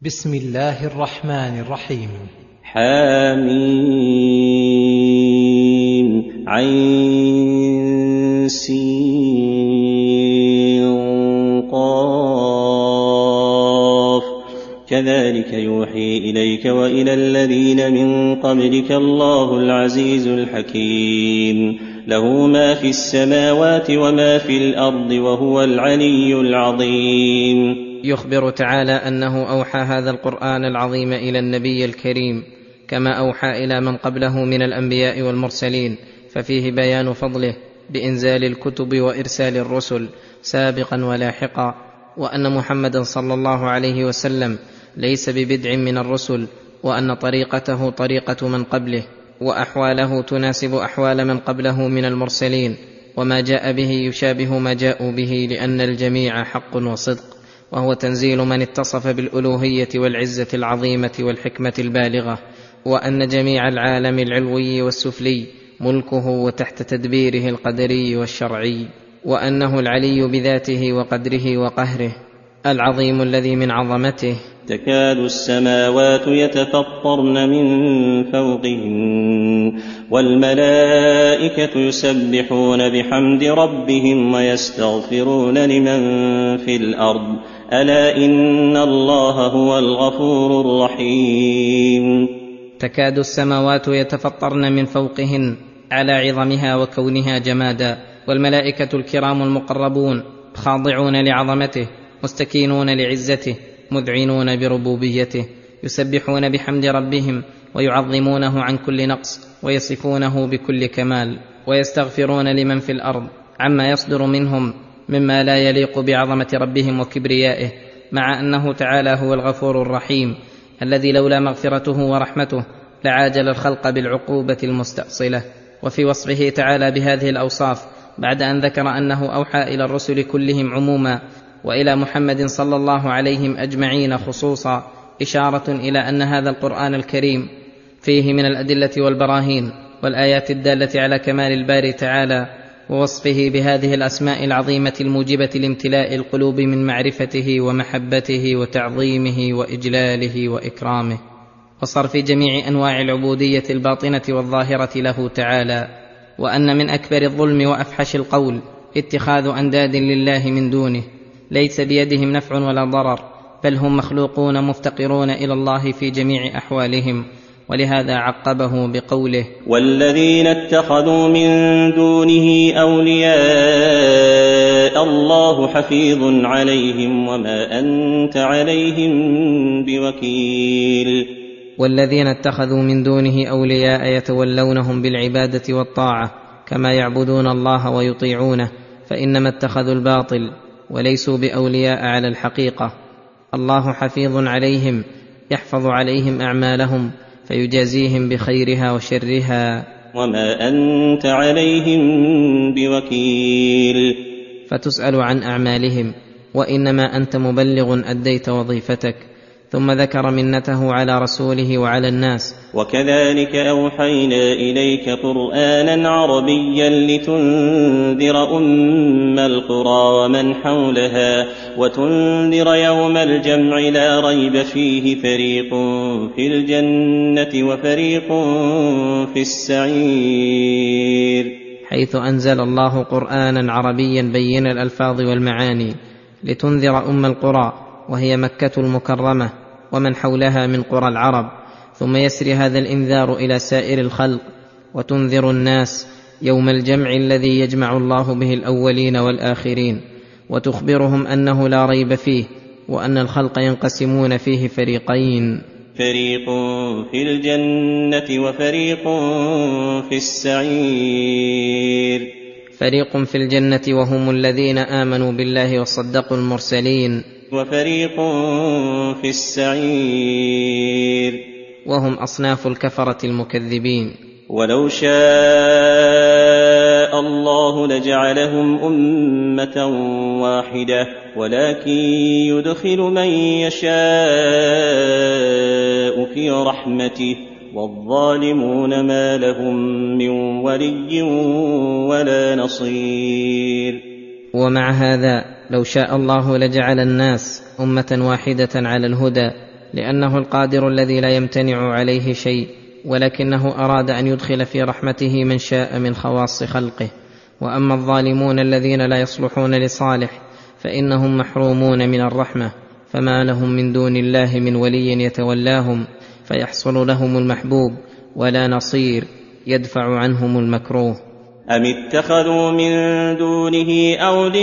بسم الله الرحمن الرحيم. حميم عين سين قاف كذلك يوحي إليك وإلى الذين من قبلك الله العزيز الحكيم له ما في السماوات وما في الأرض وهو العلي العظيم. يخبر تعالى أنه أوحى هذا القرآن العظيم إلى النبي الكريم كما أوحى إلى من قبله من الأنبياء والمرسلين، ففيه بيان فضله بإنزال الكتب وإرسال الرسل سابقا ولاحقا، وأن محمدا صلى الله عليه وسلم ليس ببدع من الرسل، وأن طريقته طريقة من قبله، وأحواله تناسب أحوال من قبله من المرسلين، وما جاء به يشابه ما جاءوا به، لأن الجميع حق وصدق، وهو تنزيل من اتصف بالألوهية والعزة العظيمة والحكمة البالغة، وأن جميع العالم العلوي والسفلي ملكه وتحت تدبيره القدري والشرعي، وأنه العلي بذاته وقدره وقهره العظيم الذي من عظمته تكاد السماوات يتفطرن من فوقهن والملائكة يسبحون بحمد ربهم ويستغفرون لمن في الأرض ألا إن الله هو الغفور الرحيم. تكاد السماوات يتفطرن من فوقهن على عظمها وكونها جمادا، والملائكة الكرام المقربون خاضعون لعظمته مستكينون لعزته مذعنون بربوبيته، يسبحون بحمد ربهم ويعظمونه عن كل نقص ويصفونه بكل كمال، ويستغفرون لمن في الأرض عما يصدر منهم مما لا يليق بعظمة ربهم وكبريائه، مع أنه تعالى هو الغفور الرحيم الذي لولا مغفرته ورحمته لعاجل الخلق بالعقوبة المستأصلة. وفي وصفه تعالى بهذه الأوصاف بعد أن ذكر أنه أوحى إلى الرسل كلهم عموما وإلى محمد صلى الله عليهم أجمعين خصوصا، إشارة إلى أن هذا القرآن الكريم فيه من الأدلة والبراهين والآيات الدالة على كمال الباري تعالى ووصفه بهذه الأسماء العظيمة الموجبة لامتلاء القلوب من معرفته ومحبته وتعظيمه وإجلاله وإكرامه، وصرف جميع أنواع العبودية الباطنة والظاهرة له تعالى، وأن من أكبر الظلم وأفحش القول اتخاذ أنداد لله من دونه ليس بيدهم نفع ولا ضرر، بل هم مخلوقون مفتقرون إلى الله في جميع أحوالهم، ولهذا عقبه بقوله والذين اتخذوا من دونه أولياء الله حفيظ عليهم وما أنت عليهم بوكيل. والذين اتخذوا من دونه أولياء يتولونهم بالعبادة والطاعة كما يعبدون الله ويطيعونه، فإنما اتخذوا الباطل وليسوا بأولياء على الحقيقة. الله حفيظ عليهم يحفظ عليهم أعمالهم فيجازيهم بخيرها وشرها وما أنت عليهم بوكيل. فتسأل عن أعمالهم وإنما أنت مبلغ أديت وظيفتك. ثم ذكر منته على رسوله وعلى الناس وكذلك أوحينا إليك قرآنا عربيا لتنذر أم القرى ومن حولها وتنذر يوم الجمع لا ريب فيه فريق في الجنة وفريق في السعير، حيث أنزل الله قرآنا عربيا بين الألفاظ والمعاني لتنذر أم القرى وهي مكة المكرمة ومن حولها من قرى العرب، ثم يسري هذا الإنذار إلى سائر الخلق وتنذر الناس يوم الجمع الذي يجمع الله به الأولين والآخرين، وتخبرهم أنه لا ريب فيه وأن الخلق ينقسمون فيه فريقين، فريق في الجنة وفريق في السعير. فريق في الجنة وهم الذين آمنوا بالله وصدقوا المرسلين، وفريق في السعير وهم أصناف الكفرة المكذبين. ولو شاء الله لجعلهم أمة واحدة ولكن يدخل من يشاء في رحمته والظالمون ما لهم من ولي ولا نصير. ومع هذا لو شاء الله لجعل الناس أمة واحدة على الهدى لأنه القادر الذي لا يمتنع عليه شيء، ولكنه أراد أن يدخل في رحمته من شاء من خواص خلقه. وأما الظالمون الذين لا يصلحون لصالح فإنهم محرومون من الرحمة، فما لهم من دون الله من ولي يتولاهم فيحصل لهم المحبوب، ولا نصير يدفع عنهم المكروه. أم اتخذوا من دونه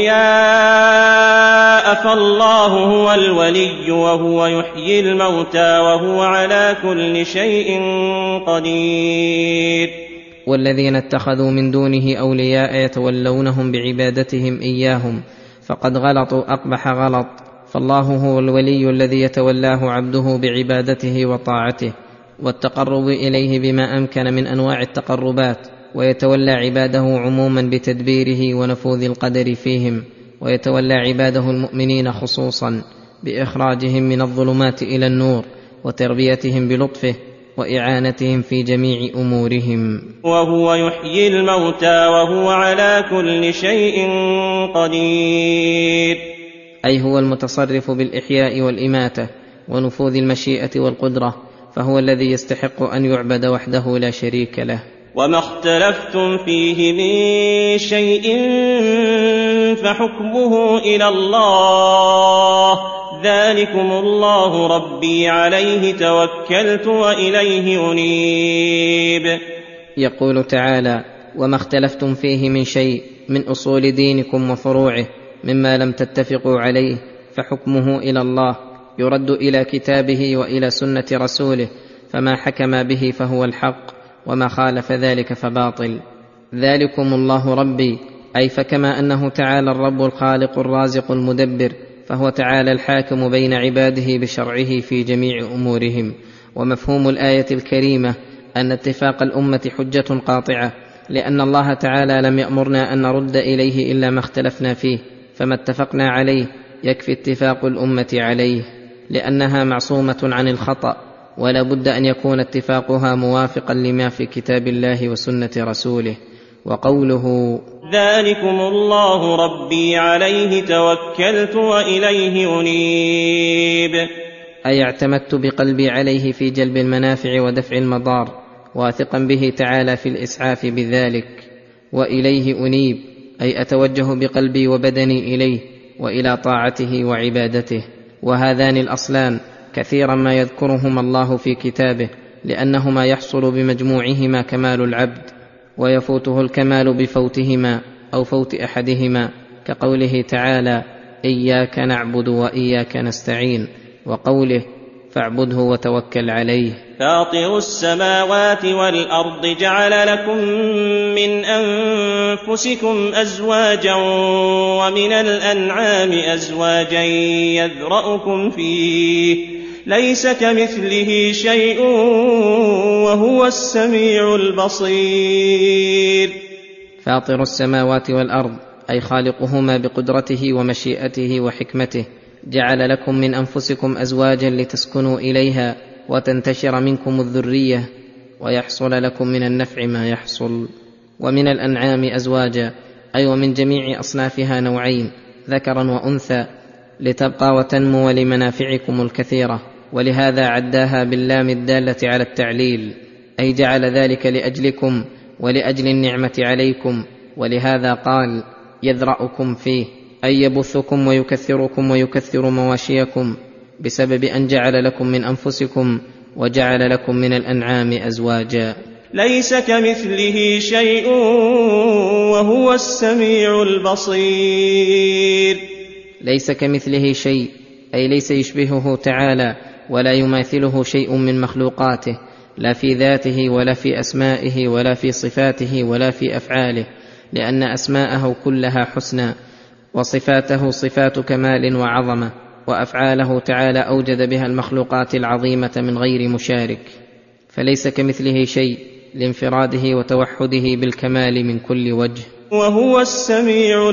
أولياء فالله هو الولي وهو يحيي الموتى وهو على كل شيء قدير. والذين اتخذوا من دونه أولياء يتولونهم بعبادتهم إياهم فقد غلطوا أقبح غلط، فالله هو الولي الذي يتولاه عبده بعبادته وطاعته والتقرب إليه بما أمكن من أنواع التقربات، ويتولى عباده عموما بتدبيره ونفوذ القدر فيهم، ويتولى عباده المؤمنين خصوصا بإخراجهم من الظلمات إلى النور وتربيتهم بلطفه وإعانتهم في جميع أمورهم. وهو يحيي الموتى وهو على كل شيء قدير، أي هو المتصرف بالإحياء والإماتة ونفوذ المشيئة والقدرة، فهو الذي يستحق أن يعبد وحده لا شريك له. وما اختلفتم فيه من شيء فحكمه إلى الله، ذلكم الله ربي عليه توكلت وإليه أنيب. يقول تعالى: وما اختلفتم فيه من شيء من أصول دينكم وفروعه مما لم تتفقوا عليه فحكمه إلى الله، يرد إلى كتابه وإلى سنة رسوله، فما حكم به فهو الحق وما خالف ذلك فباطل. ذلكم الله ربي، أي فكما أنه تعالى الرب الخالق الرازق المدبر، فهو تعالى الحاكم بين عباده بشرعه في جميع أمورهم. ومفهوم الآية الكريمة أن اتفاق الأمة حجة قاطعة، لأن الله تعالى لم يأمرنا أن نرد إليه إلا ما اختلفنا فيه، فما اتفقنا عليه يكفي اتفاق الأمة عليه، لأنها معصومة عن الخطأ، ولا بد أن يكون اتفاقها موافقا لما في كتاب الله وسنة رسوله. وقوله ذلكم الله ربي عليه توكلت وإليه أنيب، أي اعتمدت بقلبي عليه في جلب المنافع ودفع المضار، واثقا به تعالى في الإسعاف بذلك. وإليه أنيب، أي أتوجه بقلبي وبدني إليه وإلى طاعته وعبادته. وهذان الأصلان كثيرا ما يذكرهما الله في كتابه، لأنهما يحصل بمجموعهما كمال العبد، ويفوته الكمال بفوتهما أو فوت أحدهما، كقوله تعالى: إياك نعبد وإياك نستعين، وقوله: فاعبده وتوكل عليه. فاطر السماوات والأرض جعل لكم من أنفسكم أزواجا ومن الأنعام أزواجا يذرأكم فيه، ليس كمثله شيء وهو السميع البصير. فاطر السماوات والأرض، أي خالقهما بقدرته ومشيئته وحكمته، جعل لكم من أنفسكم أزواجا لتسكنوا إليها وتنتشر منكم الذرية ويحصل لكم من النفع ما يحصل. ومن الأنعام أزواجا، أي ومن جميع أصنافها نوعين، ذكرا وأنثى، لتبقى وتنمو لمنافعكم الكثيرة، ولهذا عداها باللام الدالة على التعليل، أي جعل ذلك لأجلكم ولأجل النعمة عليكم، ولهذا قال: يذرأكم فيه، أي يبثكم ويكثركم ويكثر مواشيكم، بسبب أن جعل لكم من أنفسكم وجعل لكم من الأنعام أزواجا. ليس كمثله شيء وهو السميع البصير. ليس كمثله شيء، أي ليس يشبهه تعالى ولا يماثله شيء من مخلوقاته، لا في ذاته ولا في أسمائه ولا في صفاته ولا في أفعاله، لأن أسماءه كلها حسنى، وصفاته صفات كمال وعظمة، وأفعاله تعالى أوجد بها المخلوقات العظيمة من غير مشارك، فليس كمثله شيء لانفراده وتوحده بالكمال من كل وجه. وهو السميع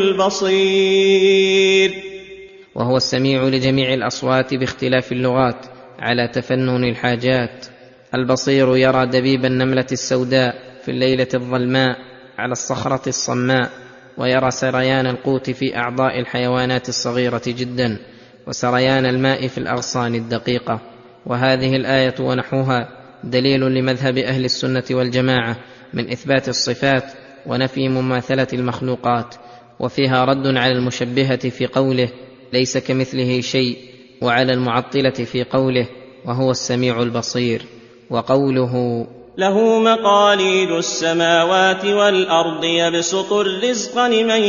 البصير. وهو السميع لجميع الأصوات باختلاف اللغات على تفنن الحاجات. البصير يرى دبيب النملة السوداء في الليلة الظلماء على الصخرة الصماء، ويرى سريان القوت في أعضاء الحيوانات الصغيرة جدا، وسريان الماء في الأغصان الدقيقة، وهذه الآية ونحوها دليل لمذهب أهل السنة والجماعة من إثبات الصفات ونفي مماثلة المخلوقات، وفيها رد على المشبهة في قوله ليس كمثله شيء، وعلى المعطلة في قوله وهو السميع البصير. وقوله له مقاليد السماوات والأرض يبسط الرزق لمن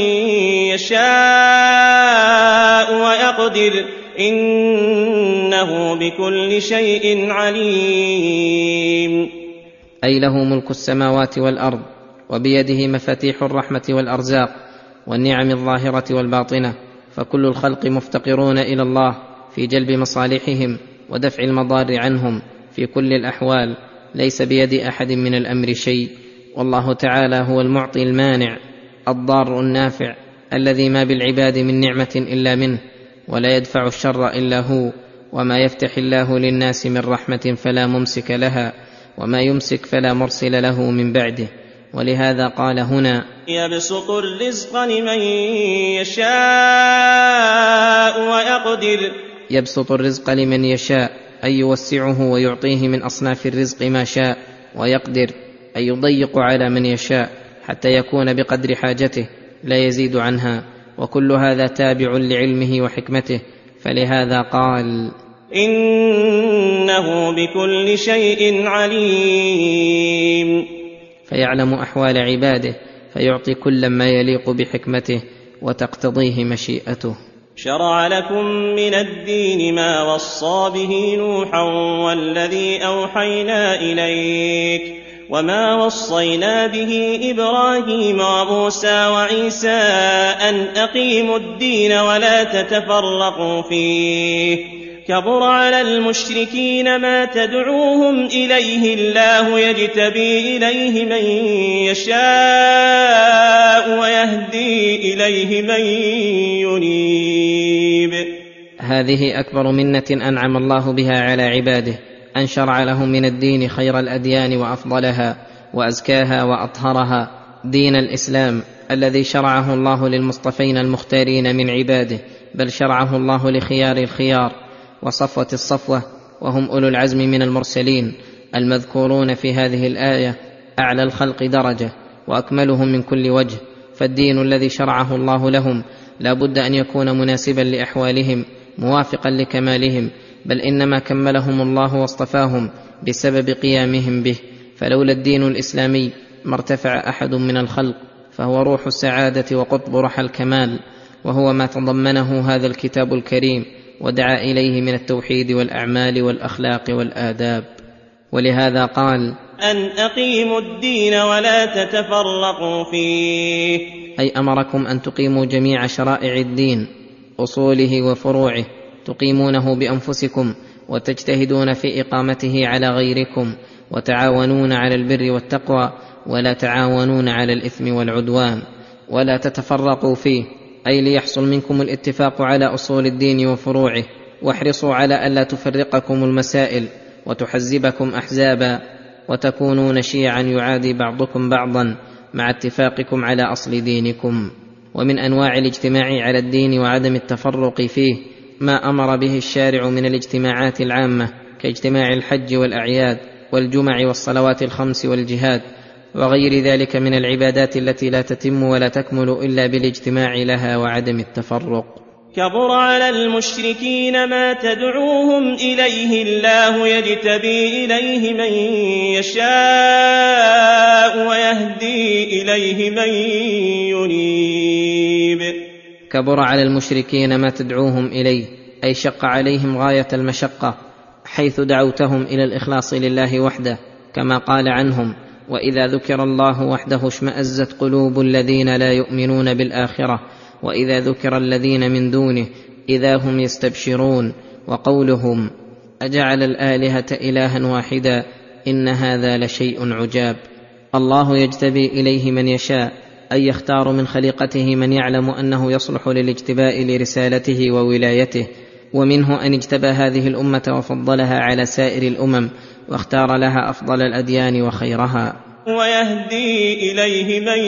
يشاء ويقدر إنه بكل شيء عليم. أي له ملك السماوات والأرض، وبيده مفاتيح الرحمة والأرزاق والنعم الظاهرة والباطنة، فكل الخلق مفتقرون إلى الله في جلب مصالحهم ودفع المضار عنهم في كل الأحوال، ليس بيد أحد من الأمر شيء. والله تعالى هو المعطي المانع الضار النافع الذي ما بالعباد من نعمة إلا منه، ولا يدفع الشر إلا هو. وما يفتح الله للناس من رحمة فلا ممسك لها، وما يمسك فلا مرسل له من بعده. ولهذا قال هنا يبسط الرزق لمن يشاء ويقدر. يبسط الرزق لمن يشاء أي يوسعه ويعطيه من أصناف الرزق ما شاء، ويقدر أي يضيق على من يشاء حتى يكون بقدر حاجته لا يزيد عنها، وكل هذا تابع لعلمه وحكمته. فلهذا قال إنه بكل شيء عليم، فيعلم أحوال عباده فيعطي كل ما يليق بحكمته وتقتضيه مشيئته. شرع لكم من الدين ما وصى به نوحا والذي أوحينا إليك وما وصينا به إبراهيم وموسى وعيسى أن أقيموا الدين ولا تتفرقوا فيه. كبر على المشركين ما تدعوهم إليه، الله يجتبي إليه من يشاء ويهدي إليه من ينيب. هذه أكبر منة أنعم الله بها على عباده، أن شرع لهم من الدين خير الأديان وأفضلها وأزكاها وأطهرها، دين الإسلام الذي شرعه الله للمصطفين المختارين من عباده، بل شرعه الله لخيار الخيار وصفوة الصفوة، وهم أولو العزم من المرسلين المذكورون في هذه الآية، أعلى الخلق درجة وأكملهم من كل وجه. فالدين الذي شرعه الله لهم لا بد أن يكون مناسبا لأحوالهم موافقا لكمالهم، بل إنما كملهم الله واصطفاهم بسبب قيامهم به. فلولا الدين الإسلامي ما ارتفع أحد من الخلق، فهو روح السعادة وقطب رحى الكمال، وهو ما تضمنه هذا الكتاب الكريم ودعا إليه من التوحيد والأعمال والأخلاق والآداب. ولهذا قال أن أقيموا الدين ولا تتفرقوا فيه، أي أمركم أن تقيموا جميع شرائع الدين أصوله وفروعه، تقيمونه بأنفسكم وتجتهدون في إقامته على غيركم، وتعاونون على البر والتقوى ولا تعاونون على الإثم والعدوان. ولا تتفرقوا فيه أي ليحصل منكم الاتفاق على أصول الدين وفروعه، واحرصوا على ألا تفرقكم المسائل وتحزبكم أحزابا، وتكونون شيعا يعادي بعضكم بعضا مع اتفاقكم على أصل دينكم. ومن أنواع الاجتماع على الدين وعدم التفرق فيه ما أمر به الشارع من الاجتماعات العامة كاجتماع الحج والأعياد والجمع والصلوات الخمس والجهاد وغير ذلك من العبادات التي لا تتم ولا تكمل إلا بالاجتماع لها وعدم التفرق. كبر على المشركين ما تدعوهم إليه، الله يجتبي إليه من يشاء ويهدي إليه من ينيب. كبر على المشركين ما تدعوهم إليه أي شق عليهم غاية المشقة، حيث دعوتهم إلى الإخلاص لله وحده، كما قال عنهم وإذا ذكر الله وحده اشمأزت قلوب الذين لا يؤمنون بالآخرة وإذا ذكر الذين من دونه إذا هم يستبشرون. وقولهم أجعل الآلهة إلها واحدا إن هذا لشيء عجاب. الله يجتبي إليه من يشاء أي يختار من خليقته من يعلم أنه يصلح للاجتباء لرسالته وولايته، ومنه أن اجتبى هذه الأمة وفضلها على سائر الأمم واختار لها أفضل الأديان وخيرها. ويهدي إليه من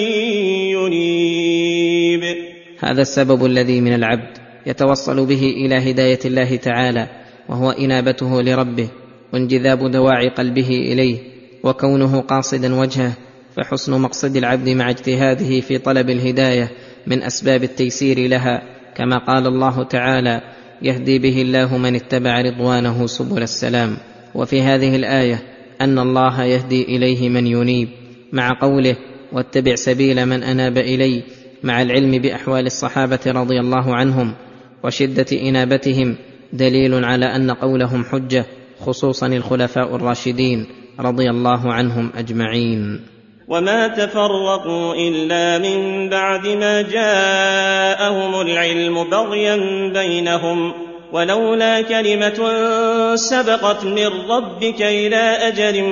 ينيب. هذا السبب الذي من العبد يتوصل به إلى هداية الله تعالى، وهو إنابته لربه وانجذاب دواعي قلبه إليه وكونه قاصدا وجهه، فحسن مقصد العبد مع اجتهاده في طلب الهداية من أسباب التيسير لها، كما قال الله تعالى: يهدي به الله من اتبع رضوانه سبل السلام. وفي هذه الآية أن الله يهدي إليه من ينيب، مع قوله: واتبع سبيل من أناب إلي، مع العلم بأحوال الصحابة رضي الله عنهم وشدة إنابتهم دليل على أن قولهم حجة، خصوصا الخلفاء الراشدين رضي الله عنهم أجمعين. وما تفرقوا إلا من بعد ما جاءهم العلم بغيا بينهم، ولولا كلمة سبقت من ربك إلى أجل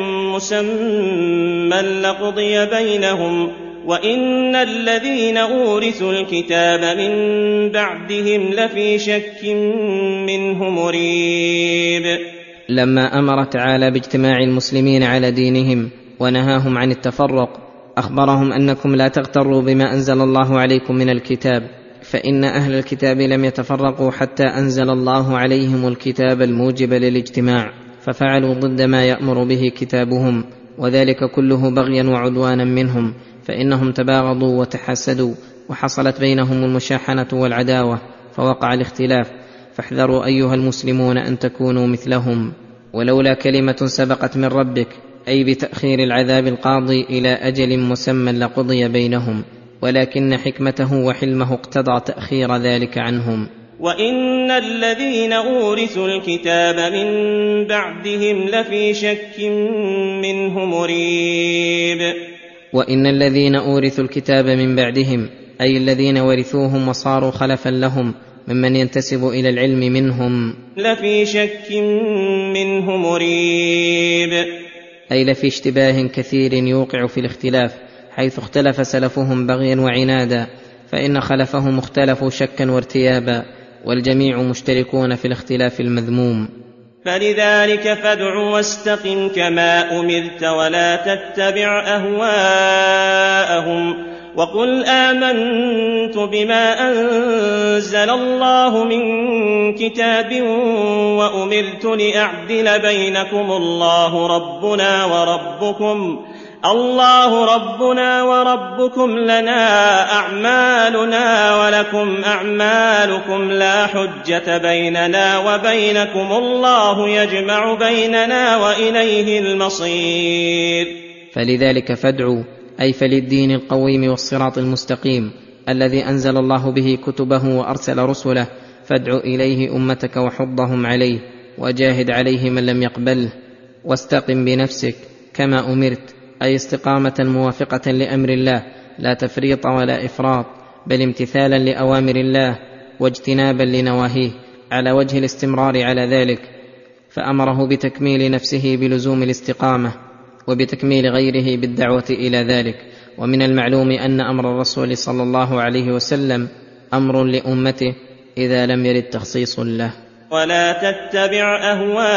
مسمى لقضي بينهم، وإن الذين أورثوا الكتاب من بعدهم لفي شك منه مريب. لما أمر تعالى باجتماع المسلمين على دينهم ونهاهم عن التفرق، أخبرهم أنكم لا تغتروا بما أنزل الله عليكم من الكتاب، فإن أهل الكتاب لم يتفرقوا حتى أنزل الله عليهم الكتاب الموجب للاجتماع، ففعلوا ضد ما يأمر به كتابهم، وذلك كله بغيا وعدوانا منهم، فإنهم تباغضوا وتحاسدوا، وحصلت بينهم المشاحنة والعداوة، فوقع الاختلاف. فاحذروا أيها المسلمون أن تكونوا مثلهم. ولولا كلمة سبقت من ربك، أي بتأخير العذاب القاضي إلى أجل مسمى لقضي بينهم، ولكن حكمته وحلمه اقتضى تأخير ذلك عنهم. وإن الذين أورثوا الكتاب من بعدهم لفي شك منه مريب. وإن الذين أورثوا الكتاب من بعدهم، أي الذين ورثوهم وصاروا خلفا لهم ممن ينتسب إلى العلم منهم، لفي شك منه مريب، أي لفي اشتباه كثير يوقع في الاختلاف، حيث اختلف سلفهم بغيا وعنادا، فإن خلفهم اختلفوا شكا وارتيابا، والجميع مشتركون في الاختلاف المذموم. فلذلك فادع واستقم كما أمرت ولا تتبع أهواءهم، وقل آمنت بما أنزل الله من كتاب وأمرت لأعدل بينكم الله ربنا وربكم لنا أعمالنا ولكم أعمالكم، لا حجة بيننا وبينكم، الله يجمع بيننا وإليه المصير. فلذلك فادعوا، أي فللدين القويم والصراط المستقيم الذي أنزل الله به كتبه وأرسل رسله، فادع إليه أمتك وحضهم عليه، وجاهد عليه من لم يقبله، واستقم بنفسك كما أمرت، أي استقامة موافقة لأمر الله، لا تفريط ولا إفراط، بل امتثالا لأوامر الله واجتنابا لنواهيه، على وجه الاستمرار على ذلك. فأمره بتكميل نفسه بلزوم الاستقامة، وبتكميل غيره بالدعوة إلى ذلك. ومن المعلوم أن أمر الرسول صلى الله عليه وسلم أمر لأمته إذا لم يرد تخصيص له. ولا تتبع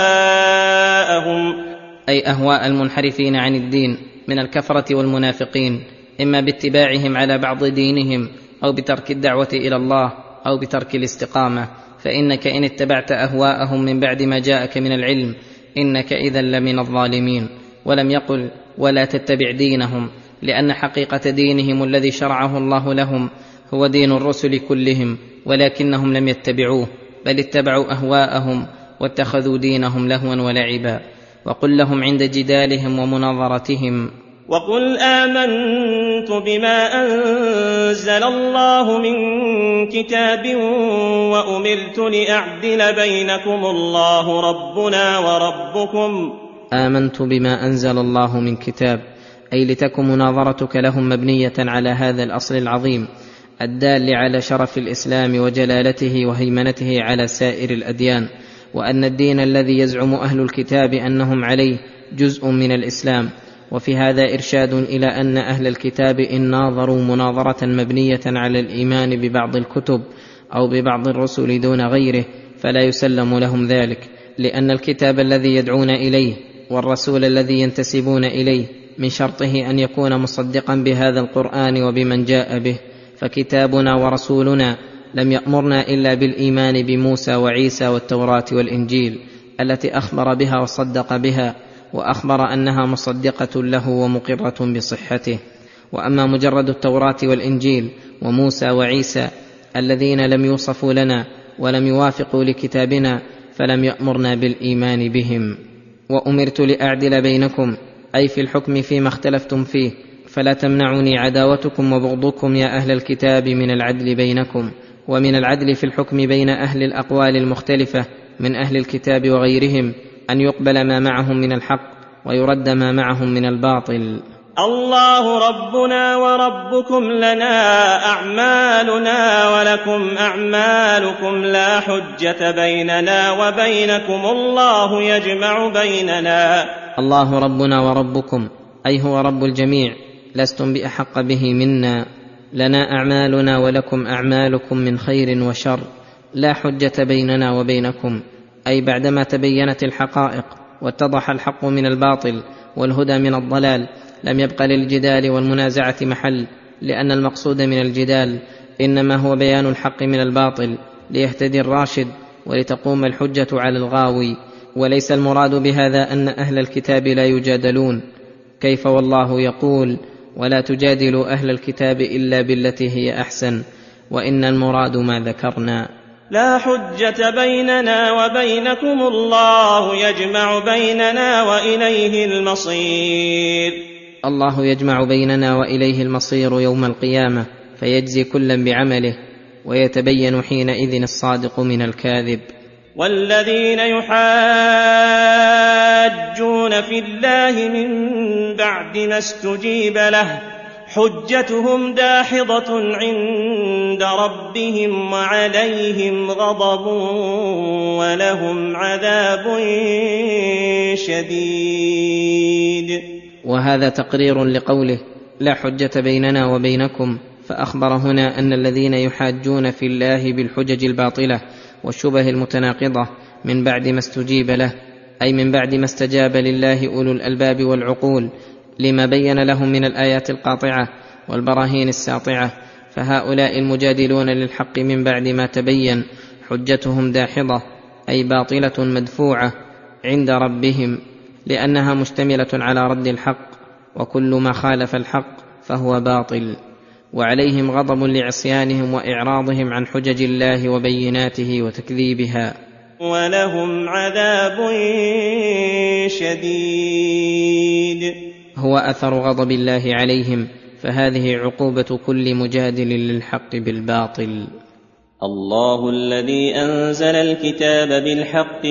أهواءهم، أي أهواء المنحرفين عن الدين من الكفرة والمنافقين، إما باتباعهم على بعض دينهم، أو بترك الدعوة إلى الله، أو بترك الاستقامة. فإنك إن اتبعت أهواءهم من بعد ما جاءك من العلم إنك إذا لمن الظالمين. ولم يقل ولا تتبع دينهم، لأن حقيقة دينهم الذي شرعه الله لهم هو دين الرسل كلهم، ولكنهم لم يتبعوه، بل اتبعوا أهواءهم واتخذوا دينهم لهوا ولعبا. وقل لهم عند جدالهم ومناظرتهم: وقل آمنت بما أنزل الله من كتاب وأمرت لأعدل بينكم الله ربنا وربكم. آمنت بما أنزل الله من كتاب، أي لتكن مناظرتك لهم مبنية على هذا الأصل العظيم الدال على شرف الإسلام وجلالته وهيمنته على سائر الأديان، وأن الدين الذي يزعم أهل الكتاب أنهم عليه جزء من الإسلام. وفي هذا إرشاد إلى أن أهل الكتاب إن ناظروا مناظرة مبنية على الإيمان ببعض الكتب أو ببعض الرسل دون غيره فلا يسلم لهم ذلك، لأن الكتاب الذي يدعون إليه والرسول الذي ينتسبون إليه من شرطه أن يكون مصدقا بهذا القرآن وبمن جاء به، فكتابنا ورسولنا لم يأمرنا إلا بالإيمان بموسى وعيسى والتوراة والإنجيل التي أخبر بها وصدق بها، وأخبر أنها مصدقة له ومقرة بصحته. وأما مجرد التوراة والإنجيل وموسى وعيسى الذين لم يوصفوا لنا ولم يوافقوا لكتابنا فلم يأمرنا بالإيمان بهم. وأمرت لأعدل بينكم، أي في الحكم فيما اختلفتم فيه، فلا تمنعني عداوتكم وبغضكم يا أهل الكتاب من العدل بينكم. ومن العدل في الحكم بين أهل الأقوال المختلفة من أهل الكتاب وغيرهم أن يقبل ما معهم من الحق ويرد ما معهم من الباطل. الله ربنا وربكم، لنا أعمالنا ولكم أعمالكم، لا حجة بيننا وبينكم، الله يجمع بيننا. الله ربنا وربكم، أي هو رب الجميع، لستم بأحق به منا. لنا أعمالنا ولكم أعمالكم من خير وشر، لا حجة بيننا وبينكم، أي بعدما تبينت الحقائق واتضح الحق من الباطل والهدى من الضلال لم يبق للجدال والمنازعة محل، لأن المقصود من الجدال إنما هو بيان الحق من الباطل ليهتدي الراشد ولتقوم الحجة على الغاوي. وليس المراد بهذا أن أهل الكتاب لا يجادلون، كيف والله يقول ولا تجادلوا أهل الكتاب إلا بالتي هي أحسن، وإن المراد ما ذكرنا. لا حجة بيننا وبينكم، الله يجمع بيننا وإليه المصير. الله يجمع بيننا وإليه المصير يوم القيامة، فيجزي كلا بعمله، ويتبين حينئذ الصادق من الكاذب. والذين يحاجون في الله من بعد ما استجيب له حجتهم داحضة عند ربهم وعليهم غضب ولهم عذاب شديد. وهذا تقرير لقوله لا حجة بيننا وبينكم، فأخبر هنا أن الذين يحاجون في الله بالحجج الباطلة والشبه المتناقضة من بعد ما استجيب له، أي من بعد ما استجاب لله أولو الألباب والعقول لما بين لهم من الآيات القاطعة والبراهين الساطعة، فهؤلاء المجادلون للحق من بعد ما تبين حجتهم داحضة، أي باطلة مدفوعة عند ربهم، لأنها مشتملة على رد الحق، وكل ما خالف الحق فهو باطل. وعليهم غضب لعصيانهم وإعراضهم عن حجج الله وبيناته وتكذيبها، ولهم عذاب شديد. هو أثر غضب الله عليهم، فهذه عقوبة كل مجادل للحق بالباطل. الله الذي أنزل الكتاب بالحق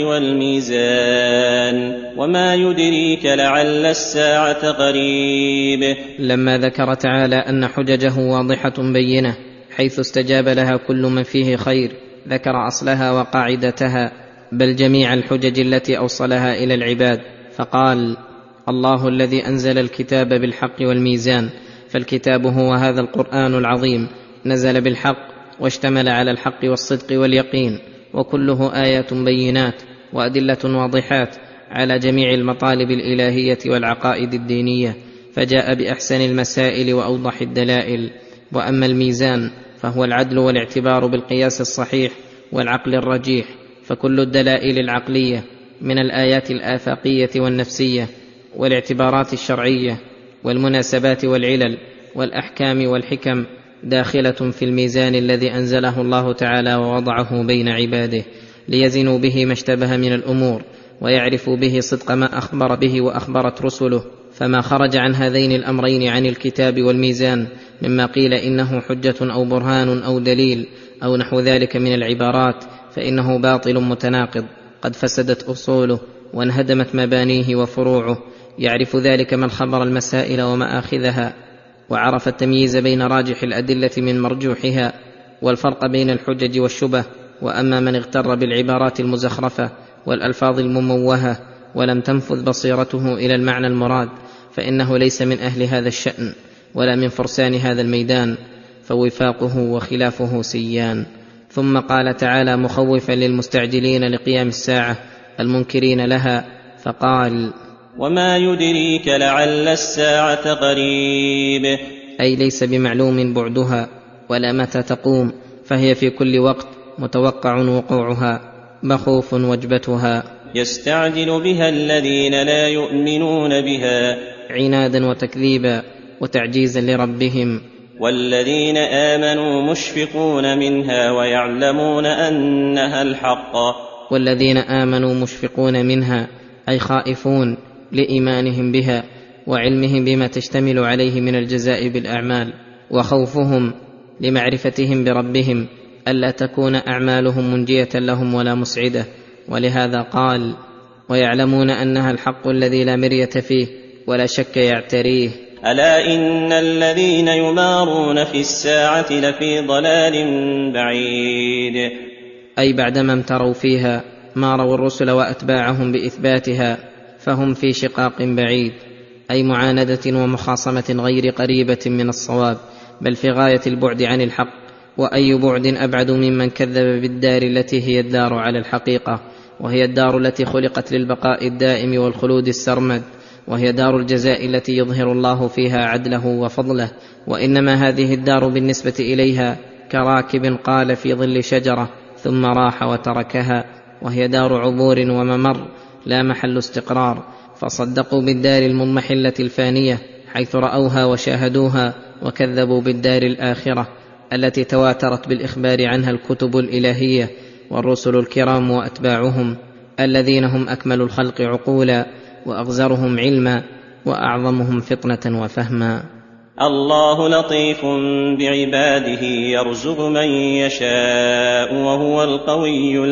والميزان، وما يدريك لعل الساعة قريب. لما ذكر تعالى أن حججه واضحة بينة حيث استجاب لها كل من فيه خير، ذكر أصلها وقاعدتها، بل جميع الحجج التي أوصلها إلى العباد، فقال: الله الذي أنزل الكتاب بالحق والميزان. فالكتاب هو هذا القرآن العظيم، نزل بالحق واشتمل على الحق والصدق واليقين، وكله آيات بينات وأدلة واضحات على جميع المطالب الإلهية والعقائد الدينية، فجاء بأحسن المسائل وأوضح الدلائل. وأما الميزان فهو العدل والاعتبار بالقياس الصحيح والعقل الرجيح، فكل الدلائل العقلية من الآيات الآفاقية والنفسية والاعتبارات الشرعية والمناسبات والعلل والأحكام والحكم داخلة في الميزان الذي أنزله الله تعالى ووضعه بين عباده، ليزنوا به ما اشتبه من الأمور، ويعرفوا به صدق ما أخبر به وأخبرت رسله. فما خرج عن هذين الأمرين عن الكتاب والميزان مما قيل إنه حجة أو برهان أو دليل أو نحو ذلك من العبارات فإنه باطل متناقض، قد فسدت أصوله وانهدمت مبانيه وفروعه. يعرف ذلك من خبر المسائل ومآخذها، وعرف التمييز بين راجح الأدلة من مرجوحها، والفرق بين الحجج والشبه. وأما من اغتر بالعبارات المزخرفة والألفاظ المموهة ولم تنفذ بصيرته إلى المعنى المراد، فإنه ليس من أهل هذا الشأن ولا من فرسان هذا الميدان، فوفاقه وخلافه سيان. ثم قال تعالى مخوفا للمستعجلين لقيام الساعة المنكرين لها، فقال: وما يدريك لعل الساعة قريب. أي ليس بمعلوم بعدها ولا متى تقوم، فهي في كل وقت متوقع وقوعها، مخوف وجبتها، يستعجل بها الذين لا يؤمنون بها عنادا وتكذيبا وتعجيزا لربهم. والذين آمنوا مشفقون منها ويعلمون أنها الحق. والذين آمنوا مشفقون منها أي خائفون لإيمانهم بها وعلمهم بما تشتمل عليه من الجزاء بالأعمال، وخوفهم لمعرفتهم بربهم ألا تكون أعمالهم منجية لهم ولا مسعدة. ولهذا قال: ويعلمون أنها الحق الذي لا مرية فيه ولا شك يعتريه. ألا إن الذين يمارون في الساعة لفي ضلال بعيد. أي بعدما امتروا فيها ماروا الرسل وأتباعهم بإثباتها فهم في شقاق بعيد، أي معاندة ومخاصمة غير قريبة من الصواب، بل في غاية البعد عن الحق. وأي بعد أبعد ممن كذب بالدار التي هي الدار على الحقيقة، وهي الدار التي خلقت للبقاء الدائم والخلود السرمد، وهي دار الجزاء التي يظهر الله فيها عدله وفضله. وإنما هذه الدار بالنسبة إليها كراكب قال في ظل شجرة ثم راح وتركها، وهي دار عبور وممر لا محل استقرار. فصدقوا بالدار المضمحلة الفانية حيث رأوها وشاهدوها، وكذبوا بالدار الآخرة التي تواترت بالإخبار عنها الكتب الإلهية والرسل الكرام وأتباعهم، الذين هم أكمل الخلق عقولا وأغزرهم علما وأعظمهم فطنة وفهما. الله لطيف بعباده يرزق من يشاء وهو القوي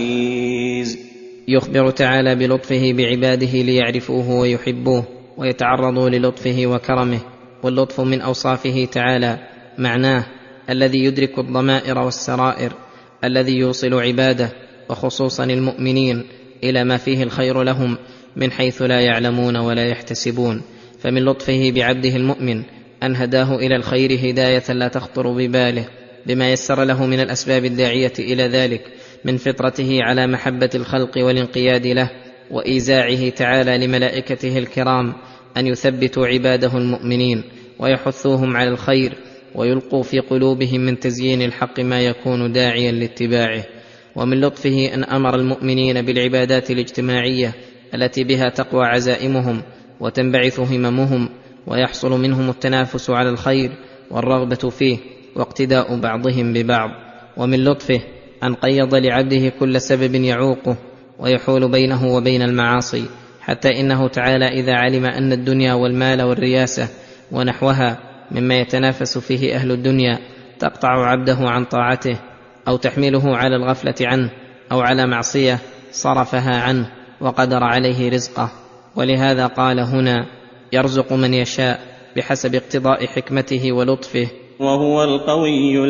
العزيز. يخبر تعالى بلطفه بعباده ليعرفوه ويحبوه ويتعرضوا للطفه وكرمه. واللطف من أوصافه تعالى، معناه الذي يدرك الضمائر والسرائر، الذي يوصل عباده وخصوصا المؤمنين إلى ما فيه الخير لهم من حيث لا يعلمون ولا يحتسبون. فمن لطفه بعبده المؤمن أن هداه إلى الخير هداية لا تخطر بباله، بما يسر له من الأسباب الداعية إلى ذلك من فطرته على محبة الخلق والانقياد له، وإيزاعه تعالى لملائكته الكرام أن يثبتوا عباده المؤمنين ويحثوهم على الخير، ويلقوا في قلوبهم من تزيين الحق ما يكون داعيا لاتباعه. ومن لطفه أن أمر المؤمنين بالعبادات الاجتماعية التي بها تقوى عزائمهم وتنبعث هممهم ويحصل منهم التنافس على الخير والرغبة فيه واقتداء بعضهم ببعض. ومن لطفه أن قيض لعبده كل سبب يعوقه ويحول بينه وبين المعاصي، حتى إنه تعالى إذا علم أن الدنيا والمال والرياسة ونحوها مما يتنافس فيه أهل الدنيا تقطع عبده عن طاعته أو تحمله على الغفلة عنه أو على معصية، صرفها عنه وقدر عليه رزقه. ولهذا قال هنا: يرزق من يشاء بحسب اقتضاء حكمته ولطفه، وهو القوي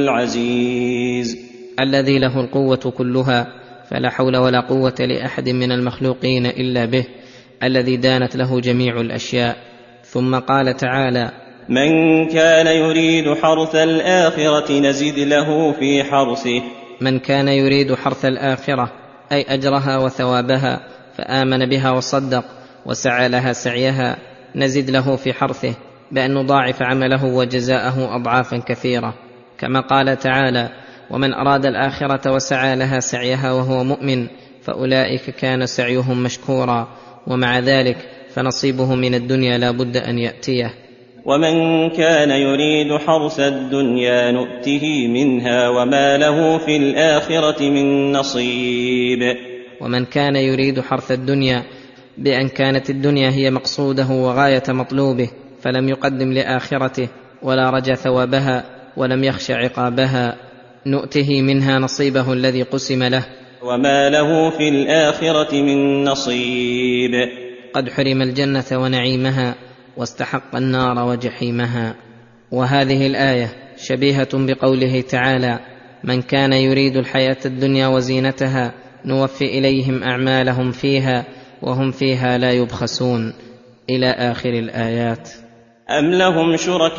العزيز، الذي له القوة كلها، فلا حول ولا قوة لأحد من المخلوقين إلا به، الذي دانت له جميع الأشياء. ثم قال تعالى: من كان يريد حرث الآخرة نزد له في حرثه. من كان يريد حرث الآخرة أي أجرها وثوابها، فآمن بها وصدق وسعى لها سعيها، نزد له في حرثه بأن نضاعف عمله وجزاءه أضعافا كثيرة، كما قال تعالى: ومن أراد الآخرة وسعى لها سعيها وهو مؤمن فأولئك كان سعيهم مشكورا. ومع ذلك فنصيبه من الدنيا لا بد أن يأتيه. ومن كان يريد حرث الدنيا نؤته منها وما له في الآخرة من نصيب. ومن كان يريد حرث الدنيا بأن كانت الدنيا هي مقصوده وغاية مطلوبه، فلم يقدم لآخرته ولا رجى ثوابها ولم يخش عقابها، نؤته منها نصيبه الذي قسم له، وما له في الآخرة من نصيب. قد حرم الجنة ونعيمها واستحق النار وجحيمها. وهذه الآية شبيهة بقوله تعالى: من كان يريد الحياة الدنيا وزينتها نوفي إليهم أعمالهم فيها وهم فيها لا يبخسون، إلى آخر الآيات. أم لهم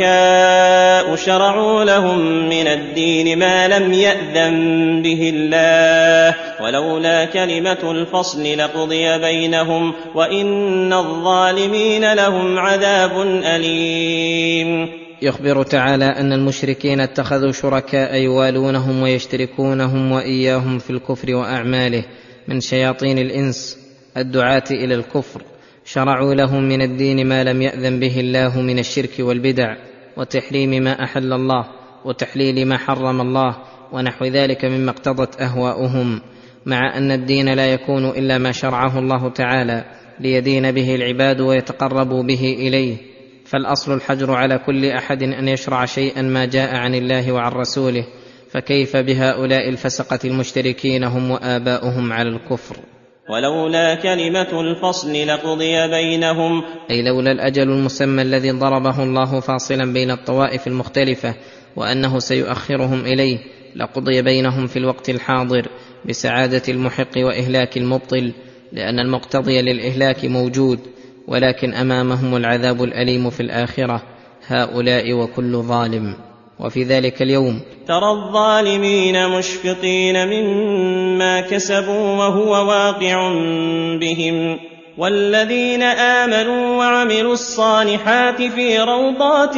شركاء شرعوا لهم من الدين ما لم يأذن به الله ولولا كلمة الفصل لقضي بينهم وإن الظالمين لهم عذاب أليم. يخبر تعالى أن المشركين اتخذوا شركاء يوالونهم ويشتركونهم وإياهم في الكفر وأعماله من شياطين الإنس الدعاة إلى الكفر، شرعوا لهم من الدين ما لم يأذن به الله من الشرك والبدع وتحريم ما أحل الله وتحليل ما حرم الله ونحو ذلك مما اقتضت أهواؤهم، مع أن الدين لا يكون إلا ما شرعه الله تعالى ليدين به العباد ويتقربوا به إليه، فالأصل الحجر على كل أحد أن يشرع شيئا ما جاء عن الله وعن رسوله، فكيف بهؤلاء الفسقة المشتركين هم وآباؤهم على الكفر؟ ولولا كلمة الفصل لقضي بينهم، أي لولا الأجل المسمى الذي ضربه الله فاصلا بين الطوائف المختلفة وأنه سيؤخرهم إليه لقضي بينهم في الوقت الحاضر بسعادة المحق وإهلاك المبطل، لأن المقتضي للإهلاك موجود، ولكن أمامهم العذاب الأليم في الآخرة، هؤلاء وكل ظالم. وفي ذلك اليوم ترى الظالمين مشفقين مما كسبوا وهو واقع بهم، والذين آمنوا وعملوا الصالحات في روضات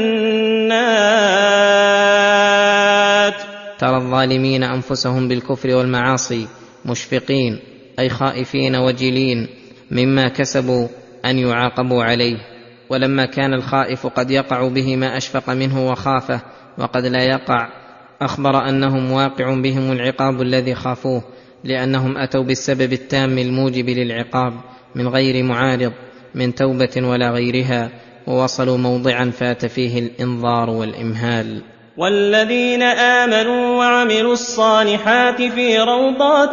الجنات. ترى الظالمين أنفسهم بالكفر والمعاصي مشفقين، أي خائفين وجلين مما كسبوا أن يعاقبوا عليه، ولما كان الخائف قد يقع به ما أشفق منه وخافه وقد لا يقع، أخبر أنهم واقع بهم العقاب الذي خافوه، لأنهم أتوا بالسبب التام الموجب للعقاب من غير معارض من توبة ولا غيرها، ووصلوا موضعا فات فيه الإنظار والإمهال. والذين آمنوا وعملوا الصالحات في روضات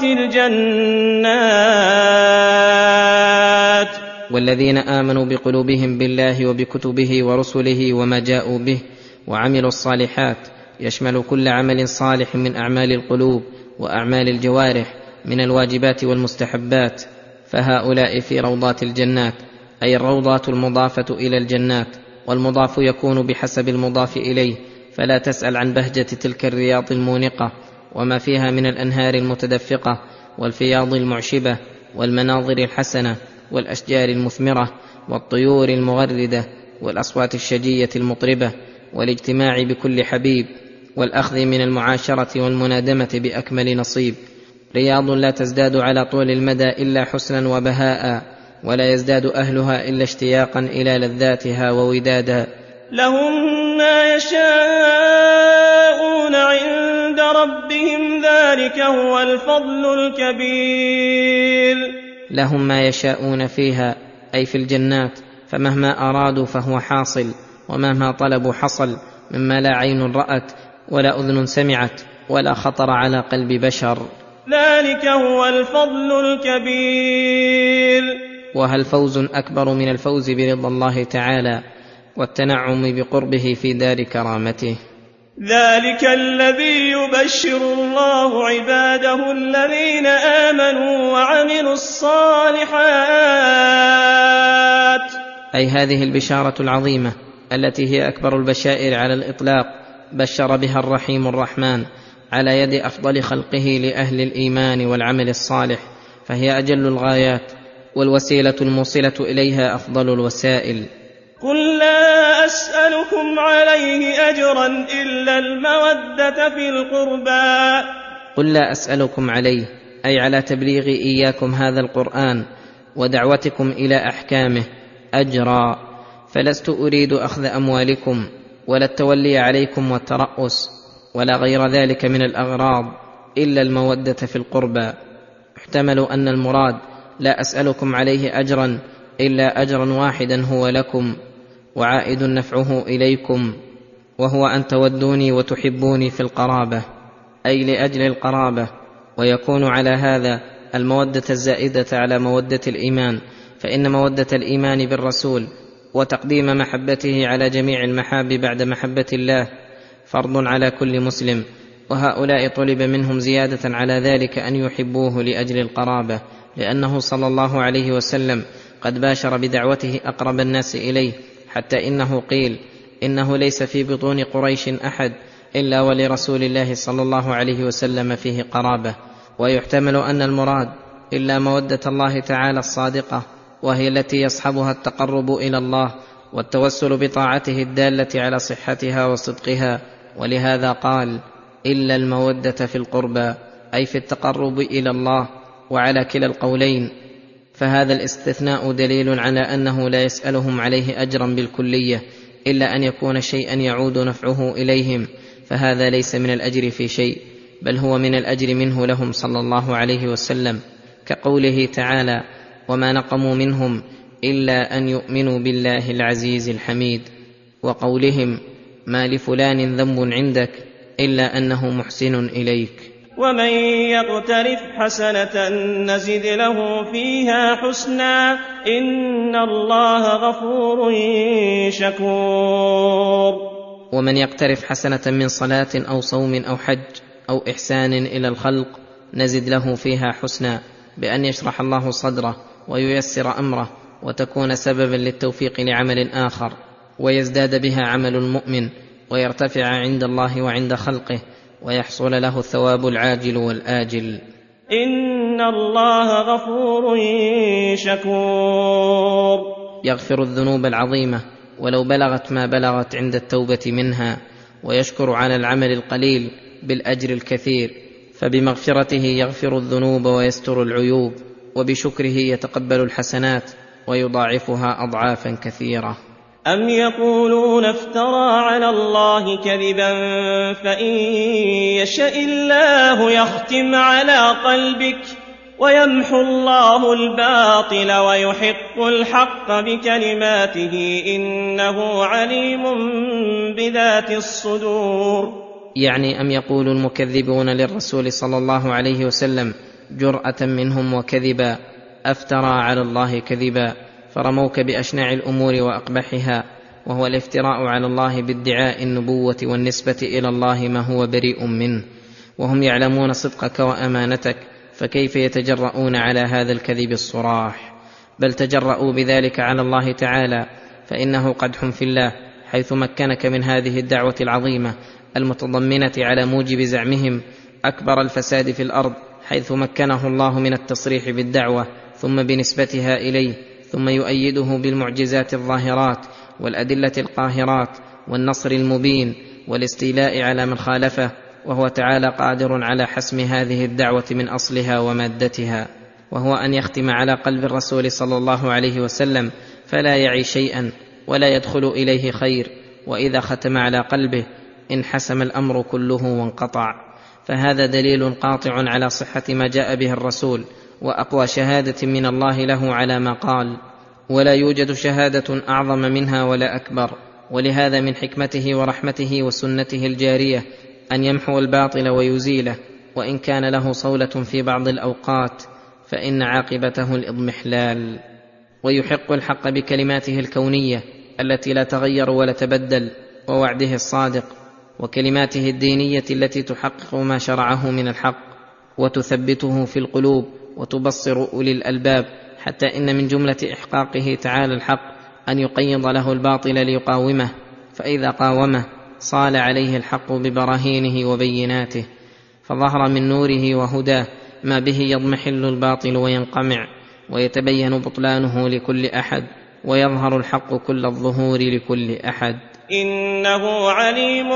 الجنات. والذين آمنوا بقلوبهم بالله وبكتبه ورسله وما جاءوا به وعملوا الصالحات يشمل كل عمل صالح من أعمال القلوب وأعمال الجوارح من الواجبات والمستحبات، فهؤلاء في روضات الجنات، أي الروضات المضافة إلى الجنات، والمضاف يكون بحسب المضاف إليه، فلا تسأل عن بهجة تلك الرياض المونقة وما فيها من الأنهار المتدفقة والفياض المعشبة والمناظر الحسنة والأشجار المثمرة والطيور المغردة والأصوات الشجية المطربة والاجتماع بكل حبيب والأخذ من المعاشرة والمنادمة بأكمل نصيب، رياض لا تزداد على طول المدى إلا حسنا وبهاء، ولا يزداد أهلها إلا اشتياقا إلى لذاتها وودادا. لهم ما يشاءون عند ربهم ذلك هو الفضل الكبير. لهم ما يشاءون فيها، أي في الجنات، فمهما أرادوا فهو حاصل، ومهما طلبوا حصل، مما لا عين رأت ولا أذن سمعت ولا خطر على قلب بشر. ذلك هو الفضل الكبير. وهل فوز أكبر من الفوز برضا الله تعالى والتنعم بقربه في دار كرامته؟ ذلك الذي يبشر الله عباده الذين آمنوا وعملوا الصالحات. أي هذه البشارة العظيمة التي هي أكبر البشائر على الإطلاق، بشر بها الرحيم الرحمن على يد أفضل خلقه لأهل الإيمان والعمل الصالح، فهي أجل الغايات والوسيلة الموصلة إليها أفضل الوسائل. قل لا أسألكم عليه أجرا إلا المودة في القربى. قل لا أسألكم عليه، أي على تبليغ إياكم هذا القرآن ودعوتكم إلى أحكامه، أجرا، فلست أريد أخذ أموالكم ولا التولي عليكم والترأس ولا غير ذلك من الأغراض إلا المودة في القربى. يحتمل أن المراد لا أسألكم عليه أجرا إلا أجرا واحدا هو لكم وعائد نفعه إليكم، وهو أن تودوني وتحبوني في القرابة، أي لأجل القرابة، ويكون على هذا المودة الزائدة على مودة الإيمان، فإن مودة الإيمان بالرسول وتقديم محبته على جميع المحاب بعد محبة الله فرض على كل مسلم، وهؤلاء طلب منهم زيادة على ذلك أن يحبوه لأجل القرابة، لأنه صلى الله عليه وسلم قد باشر بدعوته أقرب الناس إليه، حتى إنه قيل إنه ليس في بطون قريش أحد إلا ولرسول الله صلى الله عليه وسلم فيه قرابة. ويحتمل أن المراد إلا مودة الله تعالى الصادقة، وهي التي يصحبها التقرب إلى الله والتوسل بطاعته الدالة على صحتها وصدقها. ولهذا قال: إلا المودة في القربى، أي في التقرب إلى الله، وعلى كلا القولين فهذا الاستثناء دليل على أنه لا يسألهم عليه أجرا بالكلية، إلا أن يكون شيئا يعود نفعه إليهم، فهذا ليس من الأجر في شيء، بل هو من الأجر منه لهم صلى الله عليه وسلم، كقوله تعالى: وما نقموا منهم إلا أن يؤمنوا بالله العزيز الحميد، وقولهم: ما لفلان ذنب عندك إلا أنه محسن إليك. ومن يقترف حسنة نزد له فيها حسنا إن الله غفور شكور. ومن يقترف حسنة من صلاة أو صوم أو حج أو إحسان إلى الخلق نزد له فيها حسنا، بأن يشرح الله صدره وييسر أمره، وتكون سببا للتوفيق لعمل آخر، ويزداد بها عمل المؤمن، ويرتفع عند الله وعند خلقه، ويحصل له الثواب العاجل والآجل. إن الله غفور شكور. يغفر الذنوب العظيمة ولو بلغت ما بلغت عند التوبة منها، ويشكر على العمل القليل بالأجر الكثير، فبمغفرته يغفر الذنوب ويستر العيوب، وبشكره يتقبل الحسنات ويضاعفها أضعافا كثيرة. أم يقولون افترى على الله كذبا فإن يشاء الله يختم على قلبك ويمحو الله الباطل ويحق الحق بكلماته إنه عليم بذات الصدور. يعني أم يقول المكذبون للرسول صلى الله عليه وسلم جرأة منهم وكذبا أفترى على الله كذبا، فرموك بأشنع الأمور وأقبحها، وهو الافتراء على الله بادعاء النبوة والنسبة إلى الله ما هو بريء منه، وهم يعلمون صدقك وأمانتك، فكيف يتجرؤون على هذا الكذب الصراح؟ بل تجرؤوا بذلك على الله تعالى، فإنه قدح في الله، حيث مكنك من هذه الدعوة العظيمة المتضمنة على موجب زعمهم أكبر الفساد في الأرض، حيث مكنه الله من التصريح بالدعوة ثم بنسبتها إليه، ثم يؤيده بالمعجزات الظاهرات والأدلة القاهرات والنصر المبين والاستيلاء على من خالفه، وهو تعالى قادر على حسم هذه الدعوة من أصلها ومادتها، وهو أن يختم على قلب الرسول صلى الله عليه وسلم فلا يعي شيئا ولا يدخل إليه خير، وإذا ختم على قلبه انحسم الأمر كله وانقطع. فهذا دليل قاطع على صحة ما جاء به الرسول، وأقوى شهادة من الله له على ما قال، ولا يوجد شهادة أعظم منها ولا أكبر. ولهذا من حكمته ورحمته وسنته الجارية أن يمحو الباطل ويزيله، وإن كان له صولة في بعض الأوقات فإن عاقبته الإضمحلال، ويحق الحق بكلماته الكونية التي لا تغير ولا تبدل، ووعده الصادق، وكلماته الدينية التي تحقق ما شرعه من الحق وتثبته في القلوب وتبصر أولي الألباب، حتى إن من جملة إحقاقه تعالى الحق أن يقيض له الباطل ليقاومه، فإذا قاومه صال عليه الحق ببراهينه وبيناته، فظهر من نوره وهداه ما به يضمحل الباطل وينقمع، ويتبين بطلانه لكل أحد، ويظهر الحق كل الظهور لكل أحد. إنه عليم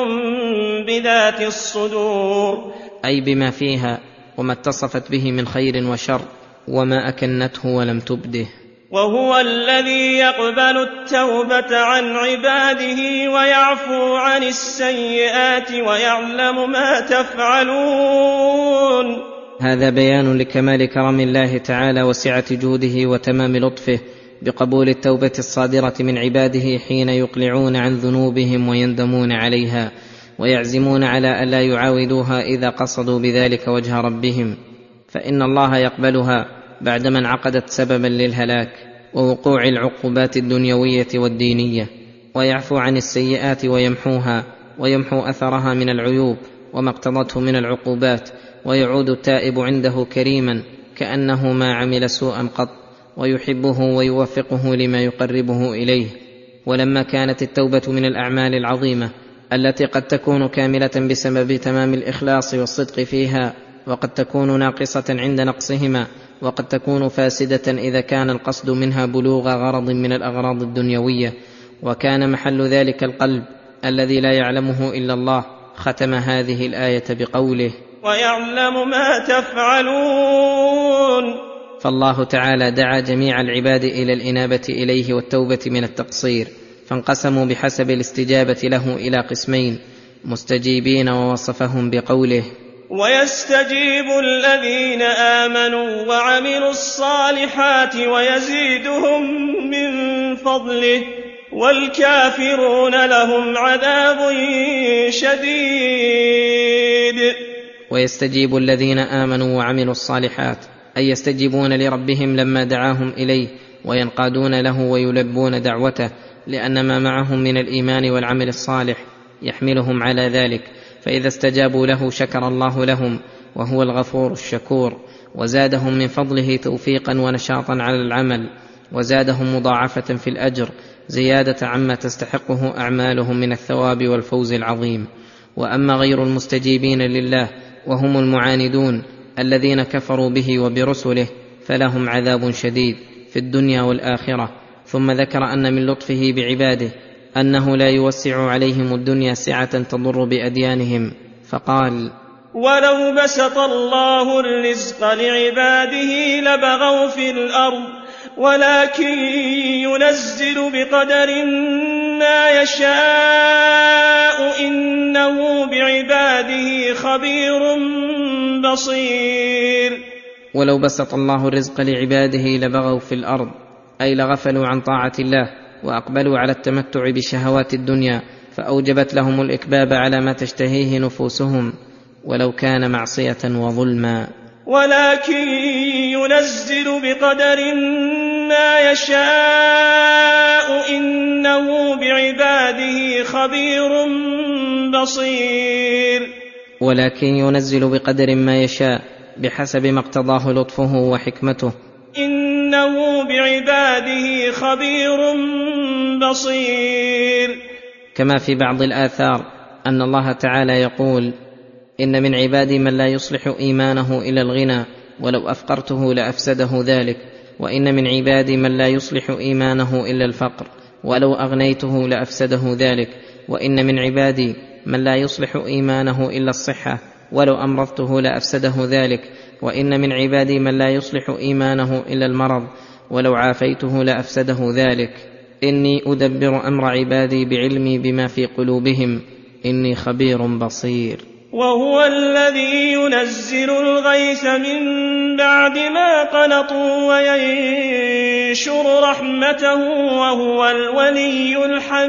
بذات الصدور، أي بما فيها وما اتصفت به من خير وشر، وما أكنته ولم تبده. وهو الذي يقبل التوبة عن عباده ويعفو عن السيئات ويعلم ما تفعلون. هذا بيان لكمال كرم الله تعالى وسعة جوده وتمام لطفه بقبول التوبة الصادرة من عباده حين يقلعون عن ذنوبهم ويندمون عليها، ويعزمون على ألا يعاودوها إذا قصدوا بذلك وجه ربهم، فإن الله يقبلها بعدما انعقدت سببا للهلاك ووقوع العقوبات الدنيوية والدينية، ويعفو عن السيئات ويمحوها، ويمحو أثرها من العيوب وما اقتضته من العقوبات، ويعود التائب عنده كريما كأنه ما عمل سوءا قط، ويحبه ويوفقه لما يقربه إليه. ولما كانت التوبة من الأعمال العظيمة التي قد تكون كاملة بسبب تمام الإخلاص والصدق فيها، وقد تكون ناقصة عند نقصهما، وقد تكون فاسدة إذا كان القصد منها بلوغ غرض من الأغراض الدنيوية، وكان محل ذلك القلب الذي لا يعلمه إلا الله. ختم هذه الآية بقوله: ويعلم ما تفعلون. فالله تعالى دعا جميع العباد إلى الإنابة إليه والتوبة من التقصير، فانقسموا بحسب الاستجابة له إلى قسمين: مستجيبين، ووصفهم بقوله: ويستجيب الذين آمنوا وعملوا الصالحات ويزيدهم من فضله، والكافرون لهم عذاب شديد. ويستجيب الذين آمنوا وعملوا الصالحات، أي يستجيبون لربهم لما دعاهم إليه، وينقادون له ويلبون دعوته، لأن ما معهم من الإيمان والعمل الصالح يحملهم على ذلك. فإذا استجابوا له شكر الله لهم، وهو الغفور الشكور، وزادهم من فضله توفيقا ونشاطا على العمل، وزادهم مضاعفة في الأجر زيادة عما تستحقه أعمالهم من الثواب والفوز العظيم. وأما غير المستجيبين لله وهم المعاندون الذين كفروا به وبرسله، فلهم عذاب شديد في الدنيا والآخرة. ثم ذكر أن من لطفه بعباده أنه لا يوسع عليهم الدنيا سعة تضر بأديانهم، فقال: ولو بسط الله الرزق لعباده لبغوا في الأرض، ولكن ينزل بقدر ما يشاء، إنه بعباده خبير بصير. ولو بسط الله الرزق لعباده لبغوا في الأرض، أي لغفلوا عن طاعة الله وأقبلوا على التمتع بشهوات الدنيا، فأوجبت لهم الإكباب على ما تشتهيه نفوسهم، ولو كان معصية وظلما. ولكن ينزل بقدر ما يشاء، إنه بعباده خبير بصير. ولكن ينزل بقدر ما يشاء بحسب ما اقتضاه لطفه وحكمته، إنه بعباده خبير بصير. كما في بعض الآثار أن الله تعالى يقول: إن من عبادي من لا يصلح إيمانه إلا الغنى، ولو أفقرته لأفسده ذلك، وإن من عبادي من لا يصلح إيمانه إلا الفقر، ولو أغنيته لأفسده ذلك، وإن من عبادي من لا يصلح إيمانه إلا الصحة، ولو أمرضته لأفسده ذلك، وإن من عبادي من لا يصلح إيمانه إلا المرض، ولو عافيته لأفسده ذلك. إني أدبر أمر عبادي بعلمي بما في قلوبهم، إني خبير بصير. وهو الذي ينزل الغيث من بعد ما قنطوا وينشر رحمته، وهو الولي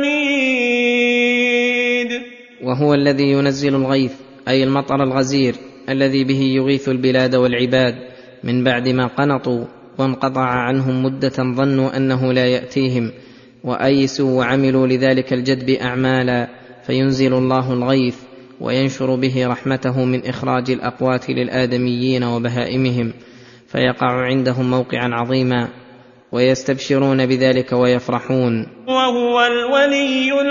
الحميد. وهو الذي ينزل الغيث، أي المطر الغزير الذي به يغيث البلاد والعباد، من بعد ما قنطوا وانقطع عنهم مدة ظنوا أنه لا يأتيهم، وأيسوا وعملوا لذلك الجدب أعمالا، فينزل الله الغيث وينشر به رحمته من إخراج الأقوات للآدميين وبهائمهم، فيقع عندهم موقعا عظيما، ويستبشرون بذلك ويفرحون. وهو الولي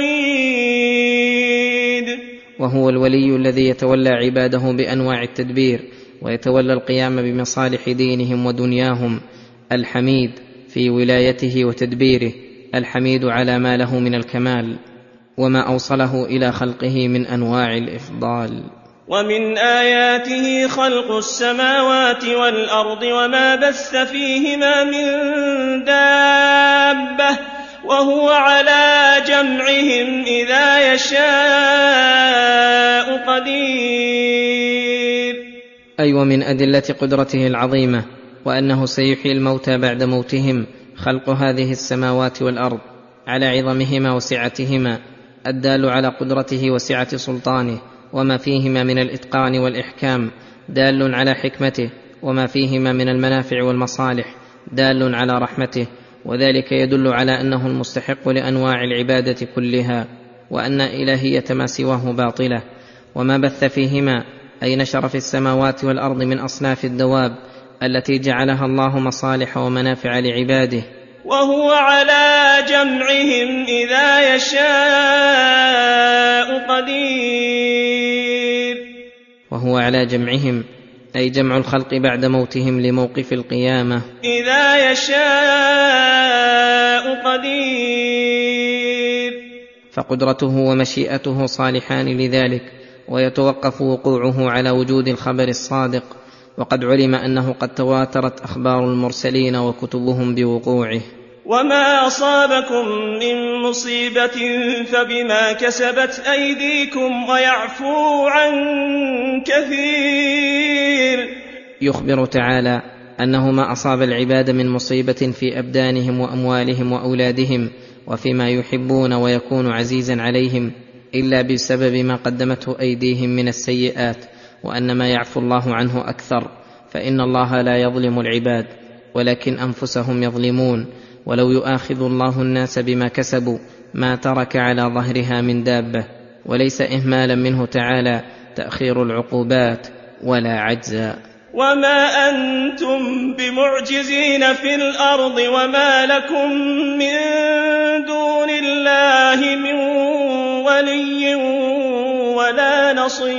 الحميد. وهو الولي الذي يتولى عباده بأنواع التدبير، ويتولى القيام بمصالح دينهم ودنياهم، الحميد في ولايته وتدبيره، الحميد على ما له من الكمال وما أوصله إلى خلقه من أنواع الإفضال. ومن آياته خلق السماوات والأرض وما بث فيهما من دابة، وهو على جمعهم إذا يشاء قدير. أي ومن أدلة قدرته العظيمة وأنه سيحيي الموتى بعد موتهم خلق هذه السماوات والأرض على عظمهما وسعتهما، الدال على قدرته وسعة سلطانه، وما فيهما من الإتقان والإحكام دال على حكمته، وما فيهما من المنافع والمصالح دال على رحمته، وذلك يدل على أنه المستحق لأنواع العبادة كلها، وأن إلهية ما سواه باطلة. وما بث فيهما أي نشر في السماوات والأرض من أصناف الدواب التي جعلها الله مصالح ومنافع لعباده. وهو على جمعهم إذا يشاء قدير. وهو على جمعهم أي جمع الخلق بعد موتهم لموقف القيامة. إذا يشاء قدير. فقدرته ومشيئته صالحان لذلك، ويتوقف وقوعه على وجود الخبر الصادق، وقد علم أنه قد تواترت أخبار المرسلين وكتبهم بوقوعه. وما أصابكم من مصيبة فبما كسبت أيديكم ويعفو عن كثير. يخبر تعالى أنه ما أصاب العباد من مصيبة في أبدانهم وأموالهم وأولادهم وفيما يحبون ويكون عزيزا عليهم إلا بسبب ما قدمته أيديهم من السيئات، وأن ما يعفو الله عنه أكثر، فإن الله لا يظلم العباد ولكن أنفسهم يظلمون. ولو يؤاخذ الله الناس بما كسبوا ما ترك على ظهرها من دابة، وليس إهمالا منه تعالى تأخير العقوبات ولا عجزا. وما أنتم بمعجزين في الأرض وما لكم من دون الله من ولي ولا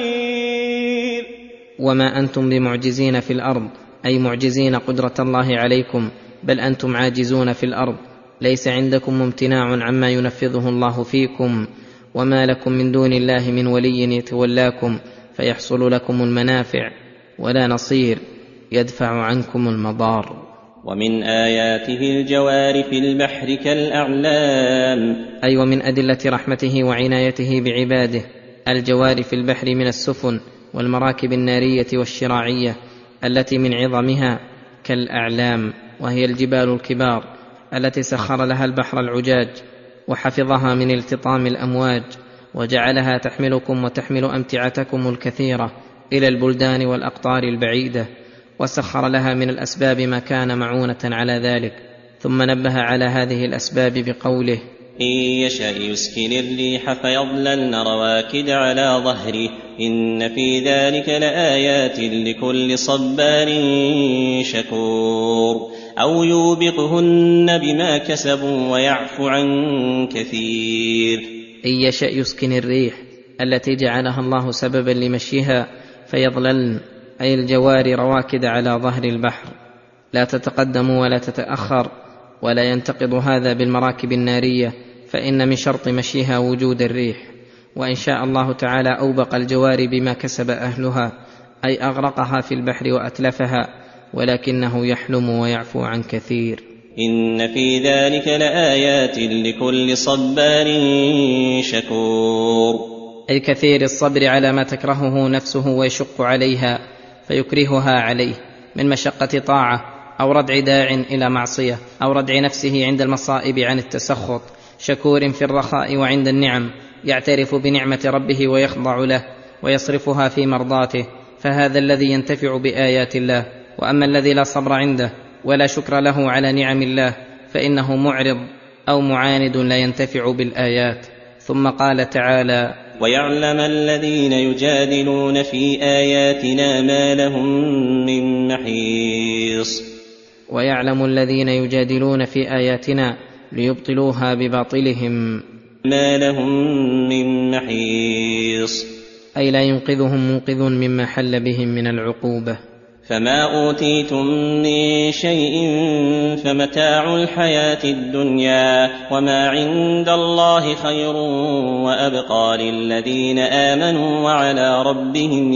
نصير. وما أنتم بمعجزين في الأرض أي معجزين قدرة الله عليكم، بل أنتم عاجزون في الأرض، ليس عندكم امتناع عما ينفذه الله فيكم. وما لكم من دون الله من ولي يتولاكم فيحصل لكم المنافع، ولا نصير يدفع عنكم المضار. ومن آياته الجوار في البحر كالأعلام، أي ومن أدلة رحمته وعنايته بعباده الجوار في البحر من السفن والمراكب النارية والشراعية التي من عظمها كالأعلام، وهي الجبال الكبار التي سخر لها البحر العجاج وحفظها من التطام الأمواج، وجعلها تحملكم وتحمل أمتعتكم الكثيرة إلى البلدان والأقطار البعيدة، وسخر لها من الأسباب ما كان معونة على ذلك. ثم نبه على هذه الأسباب بقوله: إن يشأ يسكن الريح فيظللن رواكد على ظهره إن في ذلك لآيات لكل صبار شكور. أو يوبقهن بما كسبوا ويعفو عن كثير. إن يشأ يسكن الريح التي جعلها الله سببا لمشيها فيظللن، أي الجوار رواكد على ظهر البحر، لا تتقدم ولا تتأخر، ولا ينتقض هذا بالمراكب النارية، فإن من شرط مشيها وجود الريح. وإن شاء الله تعالى أوبق الجوار بما كسب أهلها، أي أغرقها في البحر وأتلفها، ولكنه يحلم ويعفو عن كثير. إن في ذلك لآيات لكل صبار شكور، أي كثير الصبر على ما تكرهه نفسه ويشق عليها فيكرهها عليه من مشقة طاعة أو ردع داع إلى معصية أو ردع نفسه عند المصائب عن التسخط، شكور في الرخاء وعند النعم، يعترف بنعمة ربه ويخضع له ويصرفها في مرضاته، فهذا الذي ينتفع بآيات الله. وأما الذي لا صبر عنده ولا شكر له على نعم الله فإنه معرض أو معاند لا ينتفع بالآيات. ثم قال تعالى: ويعلم الذين يجادلون في آياتنا ما لهم من محيص. ويعلم الذين يجادلون في آياتنا ليبطلوها بباطلهم ما لهم من محيص، أي لا ينقذهم منقذ مما حل بهم من العقوبة. فما أوتيتم من شيء فمتاع الحياة الدنيا وما عند الله خير وأبقى للذين آمنوا وعلى ربهم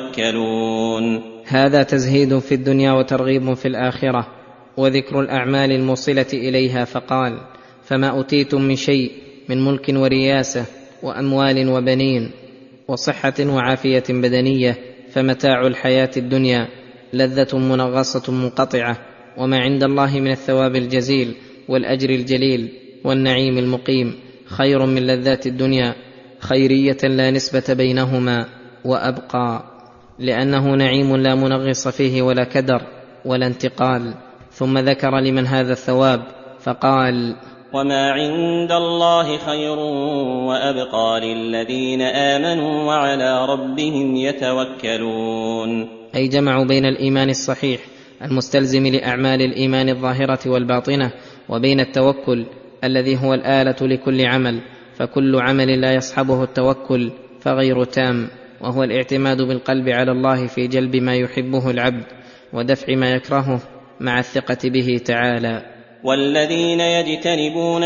يتوكلون. هذا تزهيد في الدنيا وترغيب في الآخرة، وذكر الأعمال الموصلة إليها، فقال: فما أوتيتم من شيء من ملك ورياسة وأموال وبنين وصحة وعافية بدنية فمتاع الحياة الدنيا لذة منغصة منقطعة، وما عند الله من الثواب الجزيل والأجر الجليل والنعيم المقيم خير من لذات الدنيا، خيرية لا نسبة بينهما، وأبقى، لأنه نعيم لا منغص فيه ولا كدر ولا انتقال. ثم ذكر لمن هذا الثواب فقال: وما عند الله خير وأبقى للذين آمنوا وعلى ربهم يتوكلون. أي جمعوا بين الإيمان الصحيح المستلزم لأعمال الإيمان الظاهرة والباطنة وبين التوكل الذي هو الآلة لكل عمل، فكل عمل لا يصحبه التوكل فغير تام، وهو الاعتماد بالقلب على الله في جلب ما يحبه العبد ودفع ما يكرهه مع الثقة به تعالى. والذين يجتنبون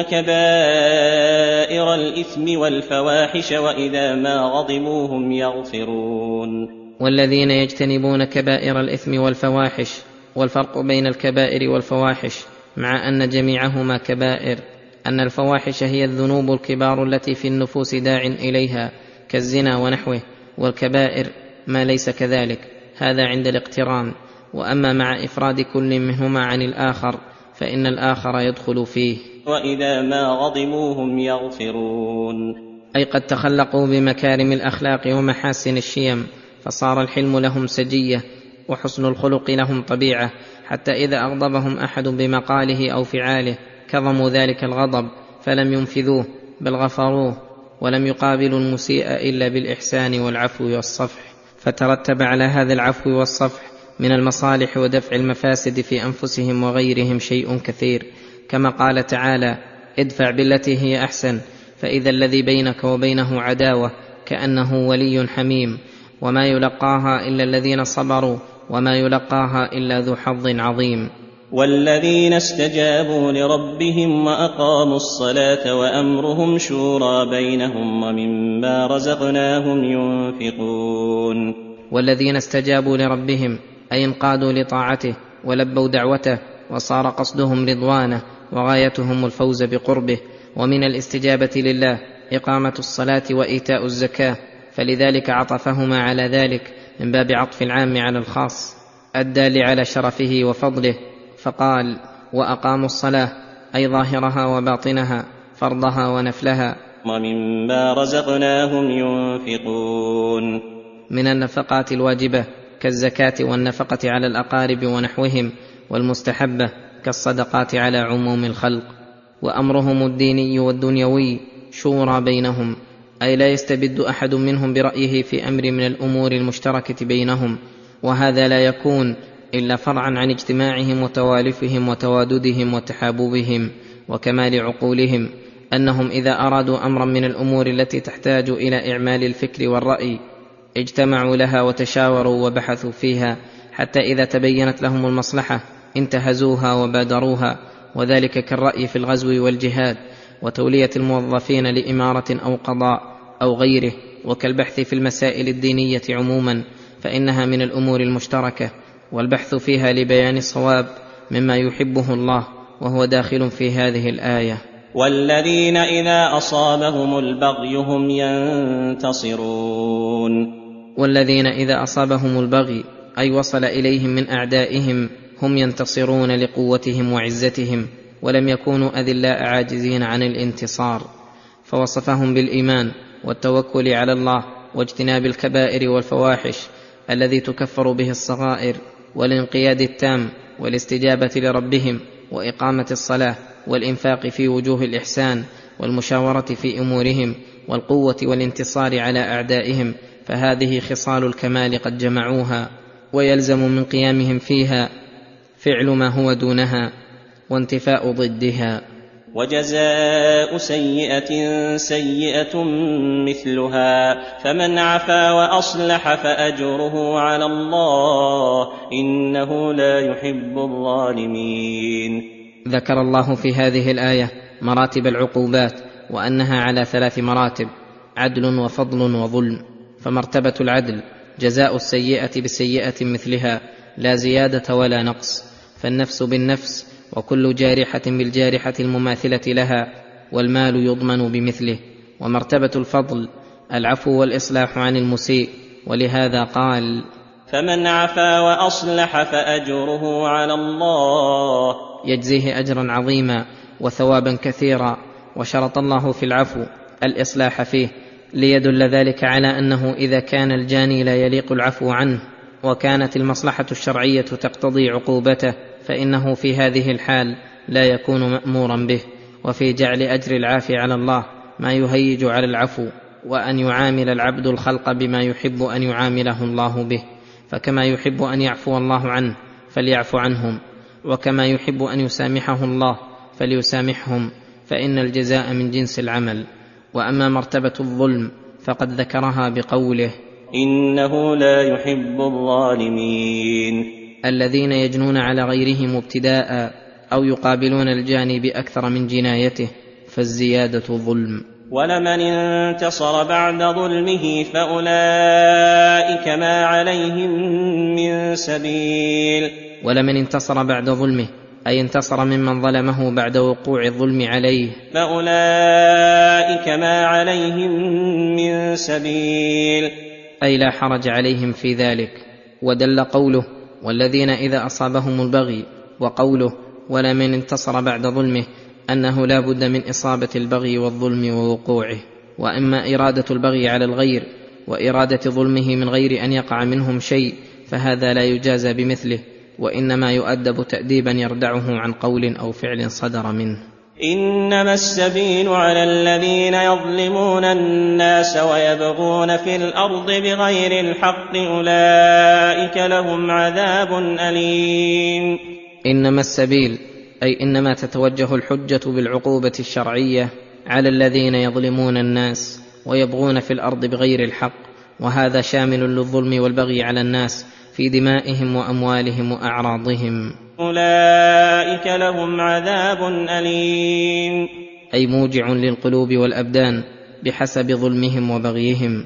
كبائر الإثم والفواحش وإذا ما غضبوا هم يغفرون. والذين يجتنبون كبائر الإثم والفواحش، والفرق بين الكبائر والفواحش مع أن جميعهما كبائر أن الفواحش هي الذنوب الكبار التي في النفوس داع إليها كالزنا ونحوه، والكبائر ما ليس كذلك، هذا عند الاقتران. وأما مع إفراد كل منهما عن الآخر فإن الآخر يدخل فيه. وإذا ما غضبوا هم يغفرون، أي قد تخلقوا بمكارم الأخلاق ومحاسن الشيم، فصار الحلم لهم سجية وحسن الخلق لهم طبيعة، حتى إذا أغضبهم أحد بمقاله أو فعاله كظموا ذلك الغضب فلم ينفذوه بل غفروه، ولم يقابلوا المسيء إلا بالإحسان والعفو والصفح. فترتب على هذا العفو والصفح من المصالح ودفع المفاسد في أنفسهم وغيرهم شيء كثير، كما قال تعالى: ادفع بالتي هي أحسن فإذا الذي بينك وبينه عداوة كأنه ولي حميم، وما يلقاها إلا الذين صبروا وما يلقاها إلا ذو حظ عظيم. والذين استجابوا لربهم وأقاموا الصلاة وأمرهم شورى بينهم ومما رزقناهم ينفقون. والذين استجابوا لربهم أي انقادوا لطاعته ولبوا دعوته وصار قصدهم رضوانه وغايتهم الفوز بقربه. ومن الاستجابة لله إقامة الصلاة وإيتاء الزكاة، فلذلك عطفهما على ذلك من باب عطف العام على الخاص الدال على شرفه وفضله، فقال: وأقاموا الصلاة أي ظاهرها وباطنها، فرضها ونفلها. ومما رزقناهم ينفقون، من النفقات الواجبة كالزكاة والنفقة على الأقارب ونحوهم، والمستحبة كالصدقات على عموم الخلق. وأمرهم الديني والدنيوي شورى بينهم، أي لا يستبد أحد منهم برأيه في أمر من الأمور المشتركة بينهم، وهذا لا يكون إلا فرعا عن اجتماعهم وتوالفهم وتواددهم وتحاببهم وكمال عقولهم، أنهم إذا أرادوا أمرا من الأمور التي تحتاج إلى إعمال الفكر والرأي اجتمعوا لها وتشاوروا وبحثوا فيها، حتى إذا تبينت لهم المصلحة انتهزوها وبادروها، وذلك كالرأي في الغزو والجهاد وتولية الموظفين لإمارة أو قضاء أو غيره، وكالبحث في المسائل الدينية عموما، فإنها من الأمور المشتركة، والبحث فيها لبيان الصواب مما يحبه الله، وهو داخل في هذه الآية. والذين إذا أصابهم البغي هم ينتصرون. والذين إذا أصابهم البغي أي وصل إليهم من أعدائهم هم ينتصرون لقوتهم وعزتهم، ولم يكونوا أذلاء عاجزين عن الانتصار. فوصفهم بالإيمان والتوكل على الله واجتناب الكبائر والفواحش الذي تكفر به الصغائر، والانقياد التام والاستجابة لربهم وإقامة الصلاة والإنفاق في وجوه الإحسان والمشاورة في أمورهم والقوة والانتصار على أعدائهم، فهذه خصال الكمال قد جمعوها، ويلزم من قيامهم فيها فعل ما هو دونها وانتفاء ضدها. وجزاء سيئة سيئة مثلها، فمن عفا وأصلح فأجره على الله إنه لا يحب الظالمين. ذكر الله في هذه الآية مراتب العقوبات، وأنها على 3 مراتب: عدل وفضل وظلم. فمرتبة العدل جزاء السيئة بالسيئة مثلها لا زيادة ولا نقص، فالنفس بالنفس وكل جارحة بالجارحة المماثلة لها، والمال يضمن بمثله. ومرتبة الفضل العفو والإصلاح عن المسيء، ولهذا قال: فمن عفا وأصلح فأجره على الله، يجزيه أجرا عظيما وثوابا كثيرا. وشرط الله في العفو الإصلاح فيه ليدل ذلك على أنه إذا كان الجاني لا يليق العفو عنه وكانت المصلحة الشرعية تقتضي عقوبته، فإنه في هذه الحال لا يكون مأمورا به. وفي جعل أجر العافي على الله ما يهيج على العفو، وأن يعامل العبد الخلق بما يحب أن يعامله الله به، فكما يحب أن يعفو الله عنه فليعفو عنهم، وكما يحب أن يسامحه الله فليسامحهم، فإن الجزاء من جنس العمل. وأما مرتبة الظلم فقد ذكرها بقوله: إنه لا يحب الظالمين، الذين يجنون على غيرهم ابتداء أو يقابلون الجاني بأكثر من جنايته، فالزيادة ظلم. ولمن انتصر بعد ظلمه فأولئك ما عليهم من سبيل. ولمن انتصر بعد ظلمه أي انتصر ممن ظلمه بعد وقوع الظلم عليه، فأولئك ما عليهم من سبيل، أي لا حرج عليهم في ذلك. ودل قوله والذين إذا أصابهم البغي، وقوله ولمن انتصر بعد ظلمه أنه لا بد من إصابة البغي والظلم ووقوعه. وأما إرادة البغي على الغير وإرادة ظلمه من غير أن يقع منهم شيء فهذا لا يجازى بمثله، وإنما يؤدب تأديبا يردعه عن قول أو فعل صدر منه. إنما السبيل على الذين يظلمون الناس ويبغون في الأرض بغير الحق أولئك لهم عذاب أليم. إنما السبيل أي إنما تتوجه الحجة بالعقوبة الشرعية على الذين يظلمون الناس ويبغون في الأرض بغير الحق، وهذا شامل للظلم والبغي على الناس في دمائهم وأموالهم وأعراضهم. أولئك لهم عذاب أليم، أي موجع للقلوب والأبدان بحسب ظلمهم وبغيهم.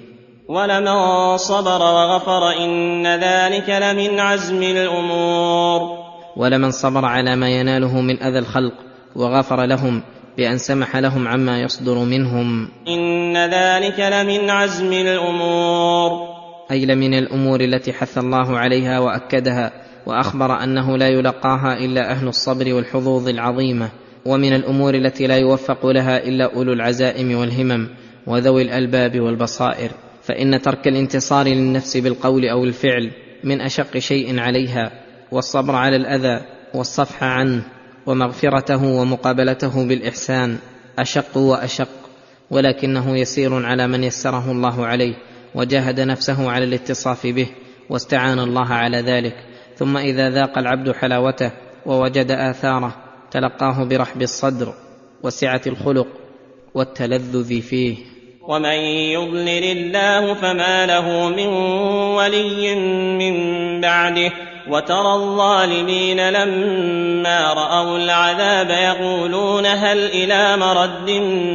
ولمن صبر وغفر إن ذلك لمن عزم الأمور. ولمن صبر على ما يناله من أذى الخلق وغفر لهم بأن سمح لهم عما يصدر منهم، إن ذلك لمن عزم الأمور، أي لمن الأمور التي حث الله عليها وأكدها، وأخبر أنه لا يلقاها إلا أهل الصبر والحظوظ العظيمة، ومن الأمور التي لا يوفق لها إلا أولو العزائم والهمم وذوي الألباب والبصائر. فإن ترك الانتصار للنفس بالقول أو الفعل من أشق شيء عليها، والصبر على الأذى والصفح عنه ومغفرته ومقابلته بالإحسان أشق وأشق، ولكنه يسير على من يسره الله عليه وجاهد نفسه على الاتصاف به واستعان الله على ذلك. ثم إذا ذاق العبد حلاوته ووجد آثاره تلقاه برحب الصدر وسعة الخلق والتلذذ فيه. ومن يضلل الله فما له من ولي من بعده، وترى الظالمين لما رأوا العذاب يقولون هل إلى مرد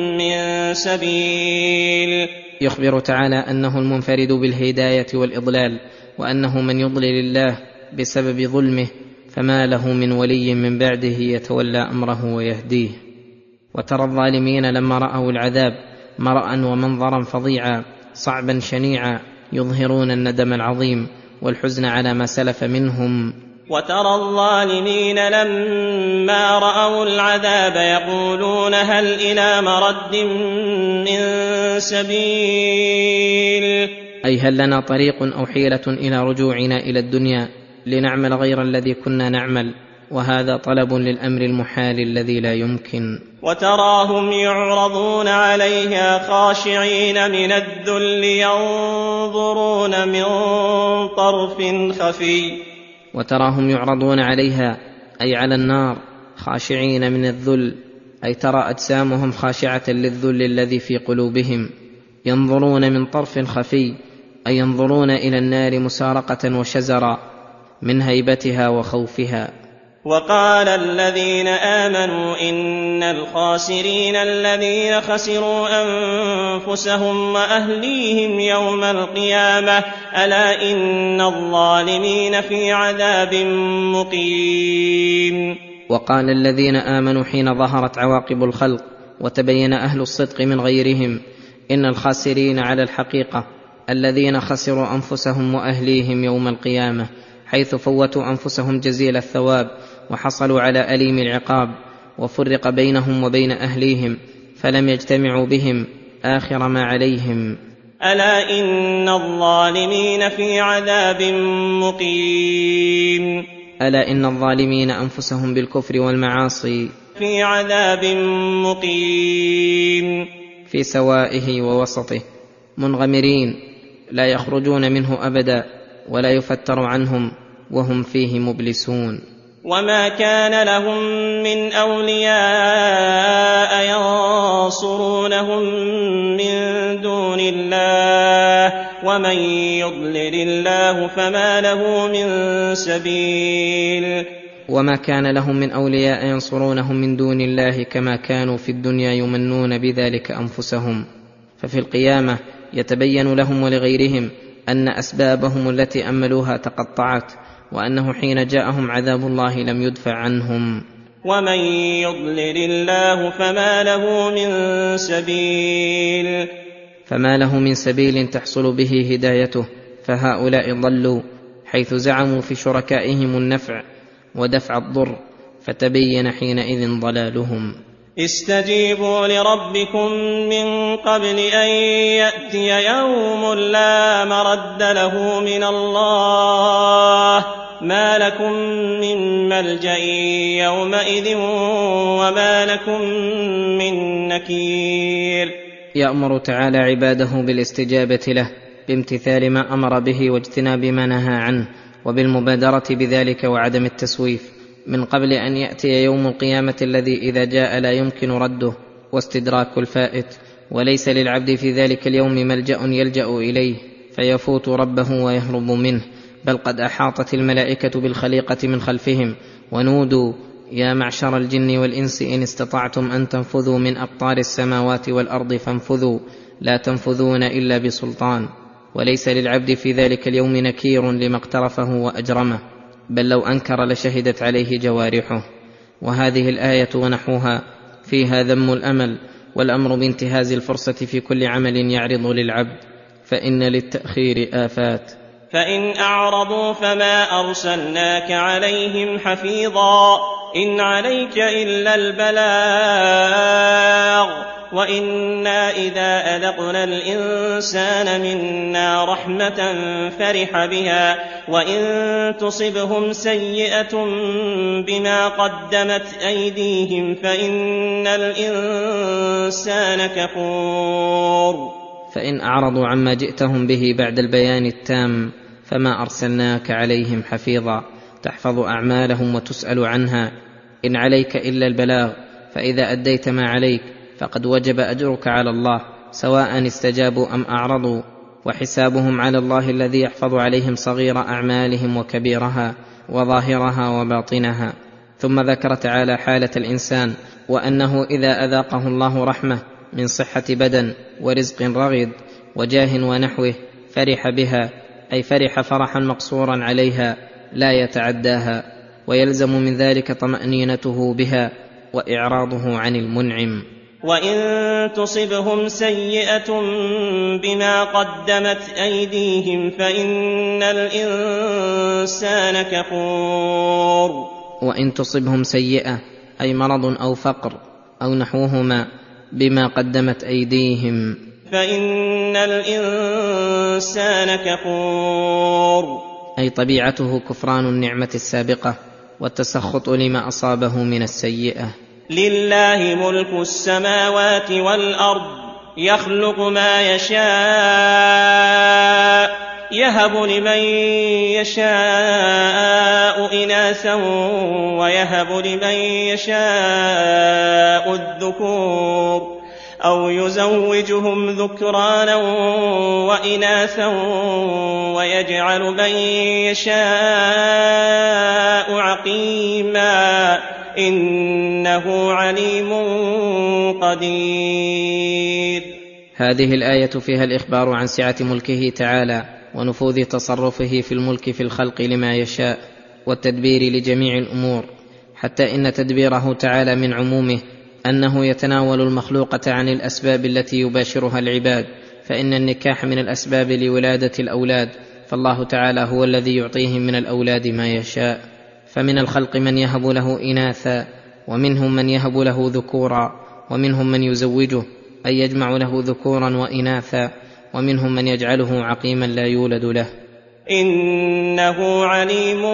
من سبيل. يخبر تعالى أنه المنفرد بالهداية والإضلال، وأنه من يضلل الله بسبب ظلمه فما له من ولي من بعده يتولى أمره ويهديه. وترى الظالمين لما رأوا العذاب مرأى ومنظرا فظيعا صعبا شنيعا يظهرون الندم العظيم والحزن على ما سلف منهم. وترى الظالمين لما رأوا العذاب يقولون هل إلى مرد من سبيل، أي هل لنا طريق أو حيلة إلى رجوعنا إلى الدنيا لنعمل غير الذي كنا نعمل، وهذا طلب للأمر المحال الذي لا يمكن. وتراهم يعرضون عليها خاشعين من الذل ينظرون من طرف خفي. وتراهم يعرضون عليها أي على النار خاشعين من الذل، أي ترى أجسامهم خاشعة للذل الذي في قلوبهم. ينظرون من طرف خفي أي ينظرون إلى النار مسارقة وشزرا من هيبتها وخوفها. وقال الذين آمنوا إن الخاسرين الذين خسروا أنفسهم وأهليهم يوم القيامة ألا إن الظالمين في عذاب مقيم. وقال الذين آمنوا حين ظهرت عواقب الخلق وتبين أهل الصدق من غيرهم إن الخاسرين على الحقيقة الذين خسروا أنفسهم وأهليهم يوم القيامة، حيث فوتوا أنفسهم جزيل الثواب وحصلوا على أليم العقاب، وفرق بينهم وبين أهليهم فلم يجتمعوا بهم آخر ما عليهم. ألا إن الظالمين في عذاب مقيم. ألا إن الظالمين أنفسهم بالكفر والمعاصي في عذاب مقيم، في سوائه ووسطه منغمرين لا يخرجون منه أبدا ولا يفتر عنهم وهم فيه مبلسون. وما كان لهم من أولياء ينصرونهم من دون الله ومن يضلل الله فما له من سبيل. وما كان لهم من أولياء ينصرونهم من دون الله كما كانوا في الدنيا يمنون بذلك أنفسهم. ففي القيامة يتبين لهم ولغيرهم أن أسبابهم التي أملوها تقطعت، وأنه حين جاءهم عذاب الله لم يدفع عنهم. ومن يضلل الله فما له من سبيل تحصل به هدايته، فهؤلاء ضلوا حيث زعموا في شركائهم النفع ودفع الضر، فتبين حينئذ ضلالهم. استجيبوا لربكم من قبل أن يأتي يوم لا مرد له من الله، ما لكم من ملجأ يومئذ وما لكم من نكير. يأمر تعالى عباده بالاستجابة له بامتثال ما أمر به واجتناب ما نهى عنه، وبالمبادرة بذلك وعدم التسويف، من قبل أن يأتي يوم القيامة الذي إذا جاء لا يمكن رده واستدراك الفائت، وليس للعبد في ذلك اليوم ملجأ يلجأ إليه فيفوت ربه ويهرب منه، بل قد أحاطت الملائكة بالخليقة من خلفهم ونودوا يا معشر الجن والإنس إن استطعتم أن تنفذوا من أقطار السماوات والأرض فانفذوا لا تنفذون إلا بسلطان. وليس للعبد في ذلك اليوم نكير لما اقترفه وأجرمه، بل لو أنكر لشهدت عليه جوارحه. وهذه الآية ونحوها فيها ذم الأمل والأمر بانتهاز الفرصة في كل عمل يعرض للعبد، فإن للتأخير آفات. فإن أعرضوا فما أرسلناك عليهم حفيظا، إن عليك إلا البلاغ، وإنا إذا أذقنا الإنسان منا رحمة فرح بها، وإن تصبهم سيئة بما قدمت أيديهم فإن الإنسان كفور. فإن أعرضوا عما جئتهم به بعد البيان التام فما أرسلناك عليهم حفيظا، تحفظ أعمالهم وتسأل عنها. إن عليك إلا البلاغ، فإذا أديت ما عليك فقد وجب أجرك على الله، سواء استجابوا أم أعرضوا، وحسابهم على الله الذي يحفظ عليهم صغير أعمالهم وكبيرها وظاهرها وباطنها. ثم ذكر تعالى حالة الإنسان، وأنه إذا أذاقه الله رحمة من صحة بدن ورزق رغد وجاه ونحوه فرح بها، أي فرح فرحا مقصورا عليها لا يتعداها، ويلزم من ذلك طمأنينته بها وإعراضه عن المنعم. وإن تصبهم سيئة بما قدمت أيديهم فإن الإنسان كفور. وإن تصبهم سيئة أي مرض أو فقر أو نحوهما بما قدمت أيديهم فإن الإنسان كفور، أي طبيعته كفران النعمة السابقة والتسخط لما أصابه من السيئة. لله ملك السماوات والأرض يخلق ما يشاء، يهب لمن يشاء إناثا ويهب لمن يشاء الذكور، أو يزوجهم ذكرانا وإناثا ويجعل من يشاء عقيما، إنه عليم قدير. هذه الآية فيها الإخبار عن سعة ملكه تعالى ونفوذ تصرفه في الملك في الخلق لما يشاء والتدبير لجميع الأمور، حتى إن تدبيره تعالى من عمومه أنه يتناول المخلوقة عن الأسباب التي يباشرها العباد، فإن النكاح من الأسباب لولادة الأولاد، فالله تعالى هو الذي يعطيهم من الأولاد ما يشاء. فمن الخلق من يهب له إناثا، ومنهم من يهب له ذكورا، ومنهم من يزوجه أي يجمع له ذكورا وإناثا، ومنهم من يجعله عقيما لا يولد له. إنه عليم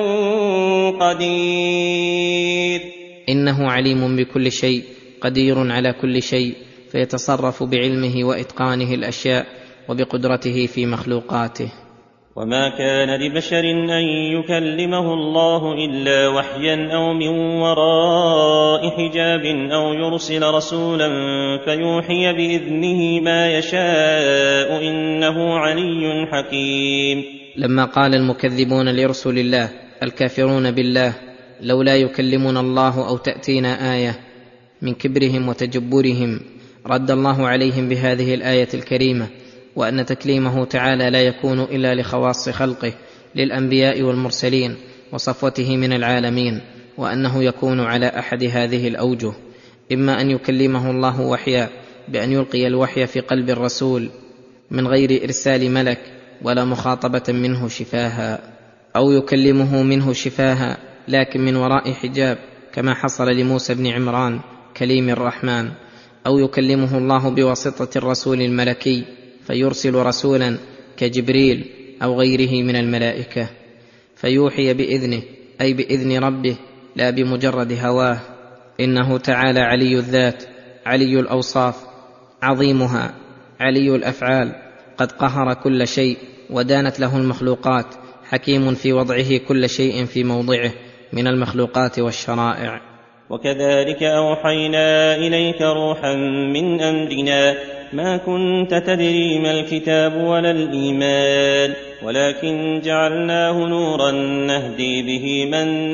قدير. إنه عليم بكل شيء قدير على كل شيء، فيتصرف بعلمه وإتقانه الأشياء وبقدرته في مخلوقاته. وما كان لبشر أن يكلمه الله إلا وحيا أو من وراء حجاب أو يرسل رسولا فيوحي بإذنه ما يشاء، إنه علي حكيم. لما قال المكذبون لرسل الله الكافرون بالله لولا يكلمنا الله أو تأتينا آية. من كبرهم وتجبرهم رد الله عليهم بهذه الآية الكريمة، وأن تكليمه تعالى لا يكون إلا لخواص خلقه، للأنبياء والمرسلين وصفوته من العالمين، وأنه يكون على أحد هذه الأوجه: إما أن يكلمه الله وحيا بأن يلقي الوحي في قلب الرسول من غير إرسال ملك ولا مخاطبة منه شفاها، أو يكلمه منه شفاها لكن من وراء حجاب كما حصل لموسى بن عمران كليم الرحمن، أو يكلمه الله بواسطة الرسول الملكي فيرسل رسولا كجبريل أو غيره من الملائكة فيوحي بإذنه، أي بإذن ربه لا بمجرد هواه. إنه تعالى علي الذات، علي الأوصاف، عظيمها، علي الأفعال، قد قهر كل شيء ودانت له المخلوقات، حكيم في وضعه كل شيء في موضعه من المخلوقات والشرائع. وكذلك أوحينا إليك روحا من أمرنا ما كنت تدري ما الكتاب ولا الإيمان ولكن جعلناه نورا نهدي به من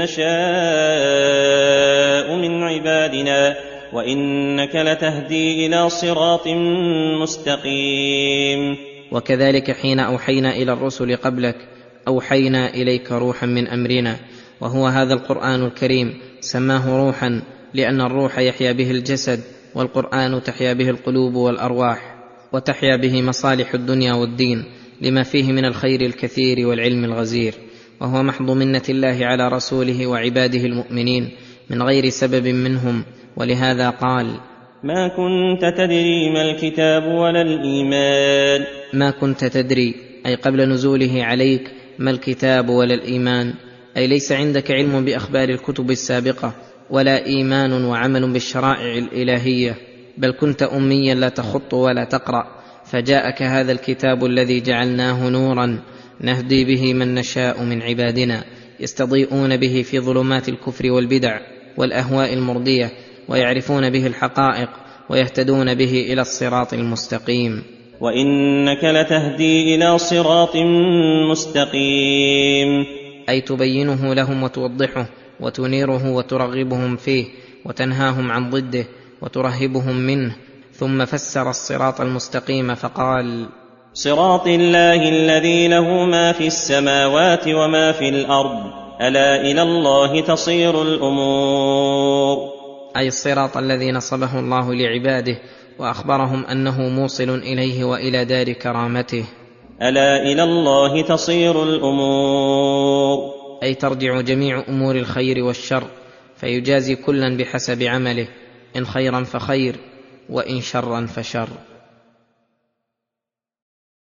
نشاء من عبادنا وإنك لتهدي إلى صراط مستقيم. وكذلك حين أوحينا إلى الرسل قبلك أوحينا إليك روحا من أمرنا، وهو هذا القرآن الكريم، سماه روحا لأن الروح يحيا به الجسد، والقرآن تحيا به القلوب والأرواح، وتحيا به مصالح الدنيا والدين، لما فيه من الخير الكثير والعلم الغزير، وهو محض منة الله على رسوله وعباده المؤمنين من غير سبب منهم. ولهذا قال: ما كنت تدري ما الكتاب ولا الإيمان. ما كنت تدري أي قبل نزوله عليك ما الكتاب ولا الإيمان، أي ليس عندك علم بأخبار الكتب السابقة ولا إيمان وعمل بالشرائع الإلهية، بل كنت أميا لا تخط ولا تقرأ، فجاءك هذا الكتاب الذي جعلناه نورا نهدي به من نشاء من عبادنا، يستضيئون به في ظلمات الكفر والبدع والأهواء المرضية، ويعرفون به الحقائق ويهتدون به إلى الصراط المستقيم. وإنك لتهدي إلى صراط مستقيم، أي تبينه لهم وتوضحه وتنيره وترغبهم فيه وتنهاهم عن ضده وترهبهم منه. ثم فسر الصراط المستقيم فقال: صراط الله الذي له ما في السماوات وما في الأرض ألا إلى الله تصير الأمور، أي الصراط الذي نصبه الله لعباده وأخبرهم أنه موصل إليه وإلى دار كرامته. ألا إلى الله تصير الأمور، أي ترجع جميع أمور الخير والشر، فيجازي كلا بحسب عمله، إن خيرا فخير وإن شرا فشر.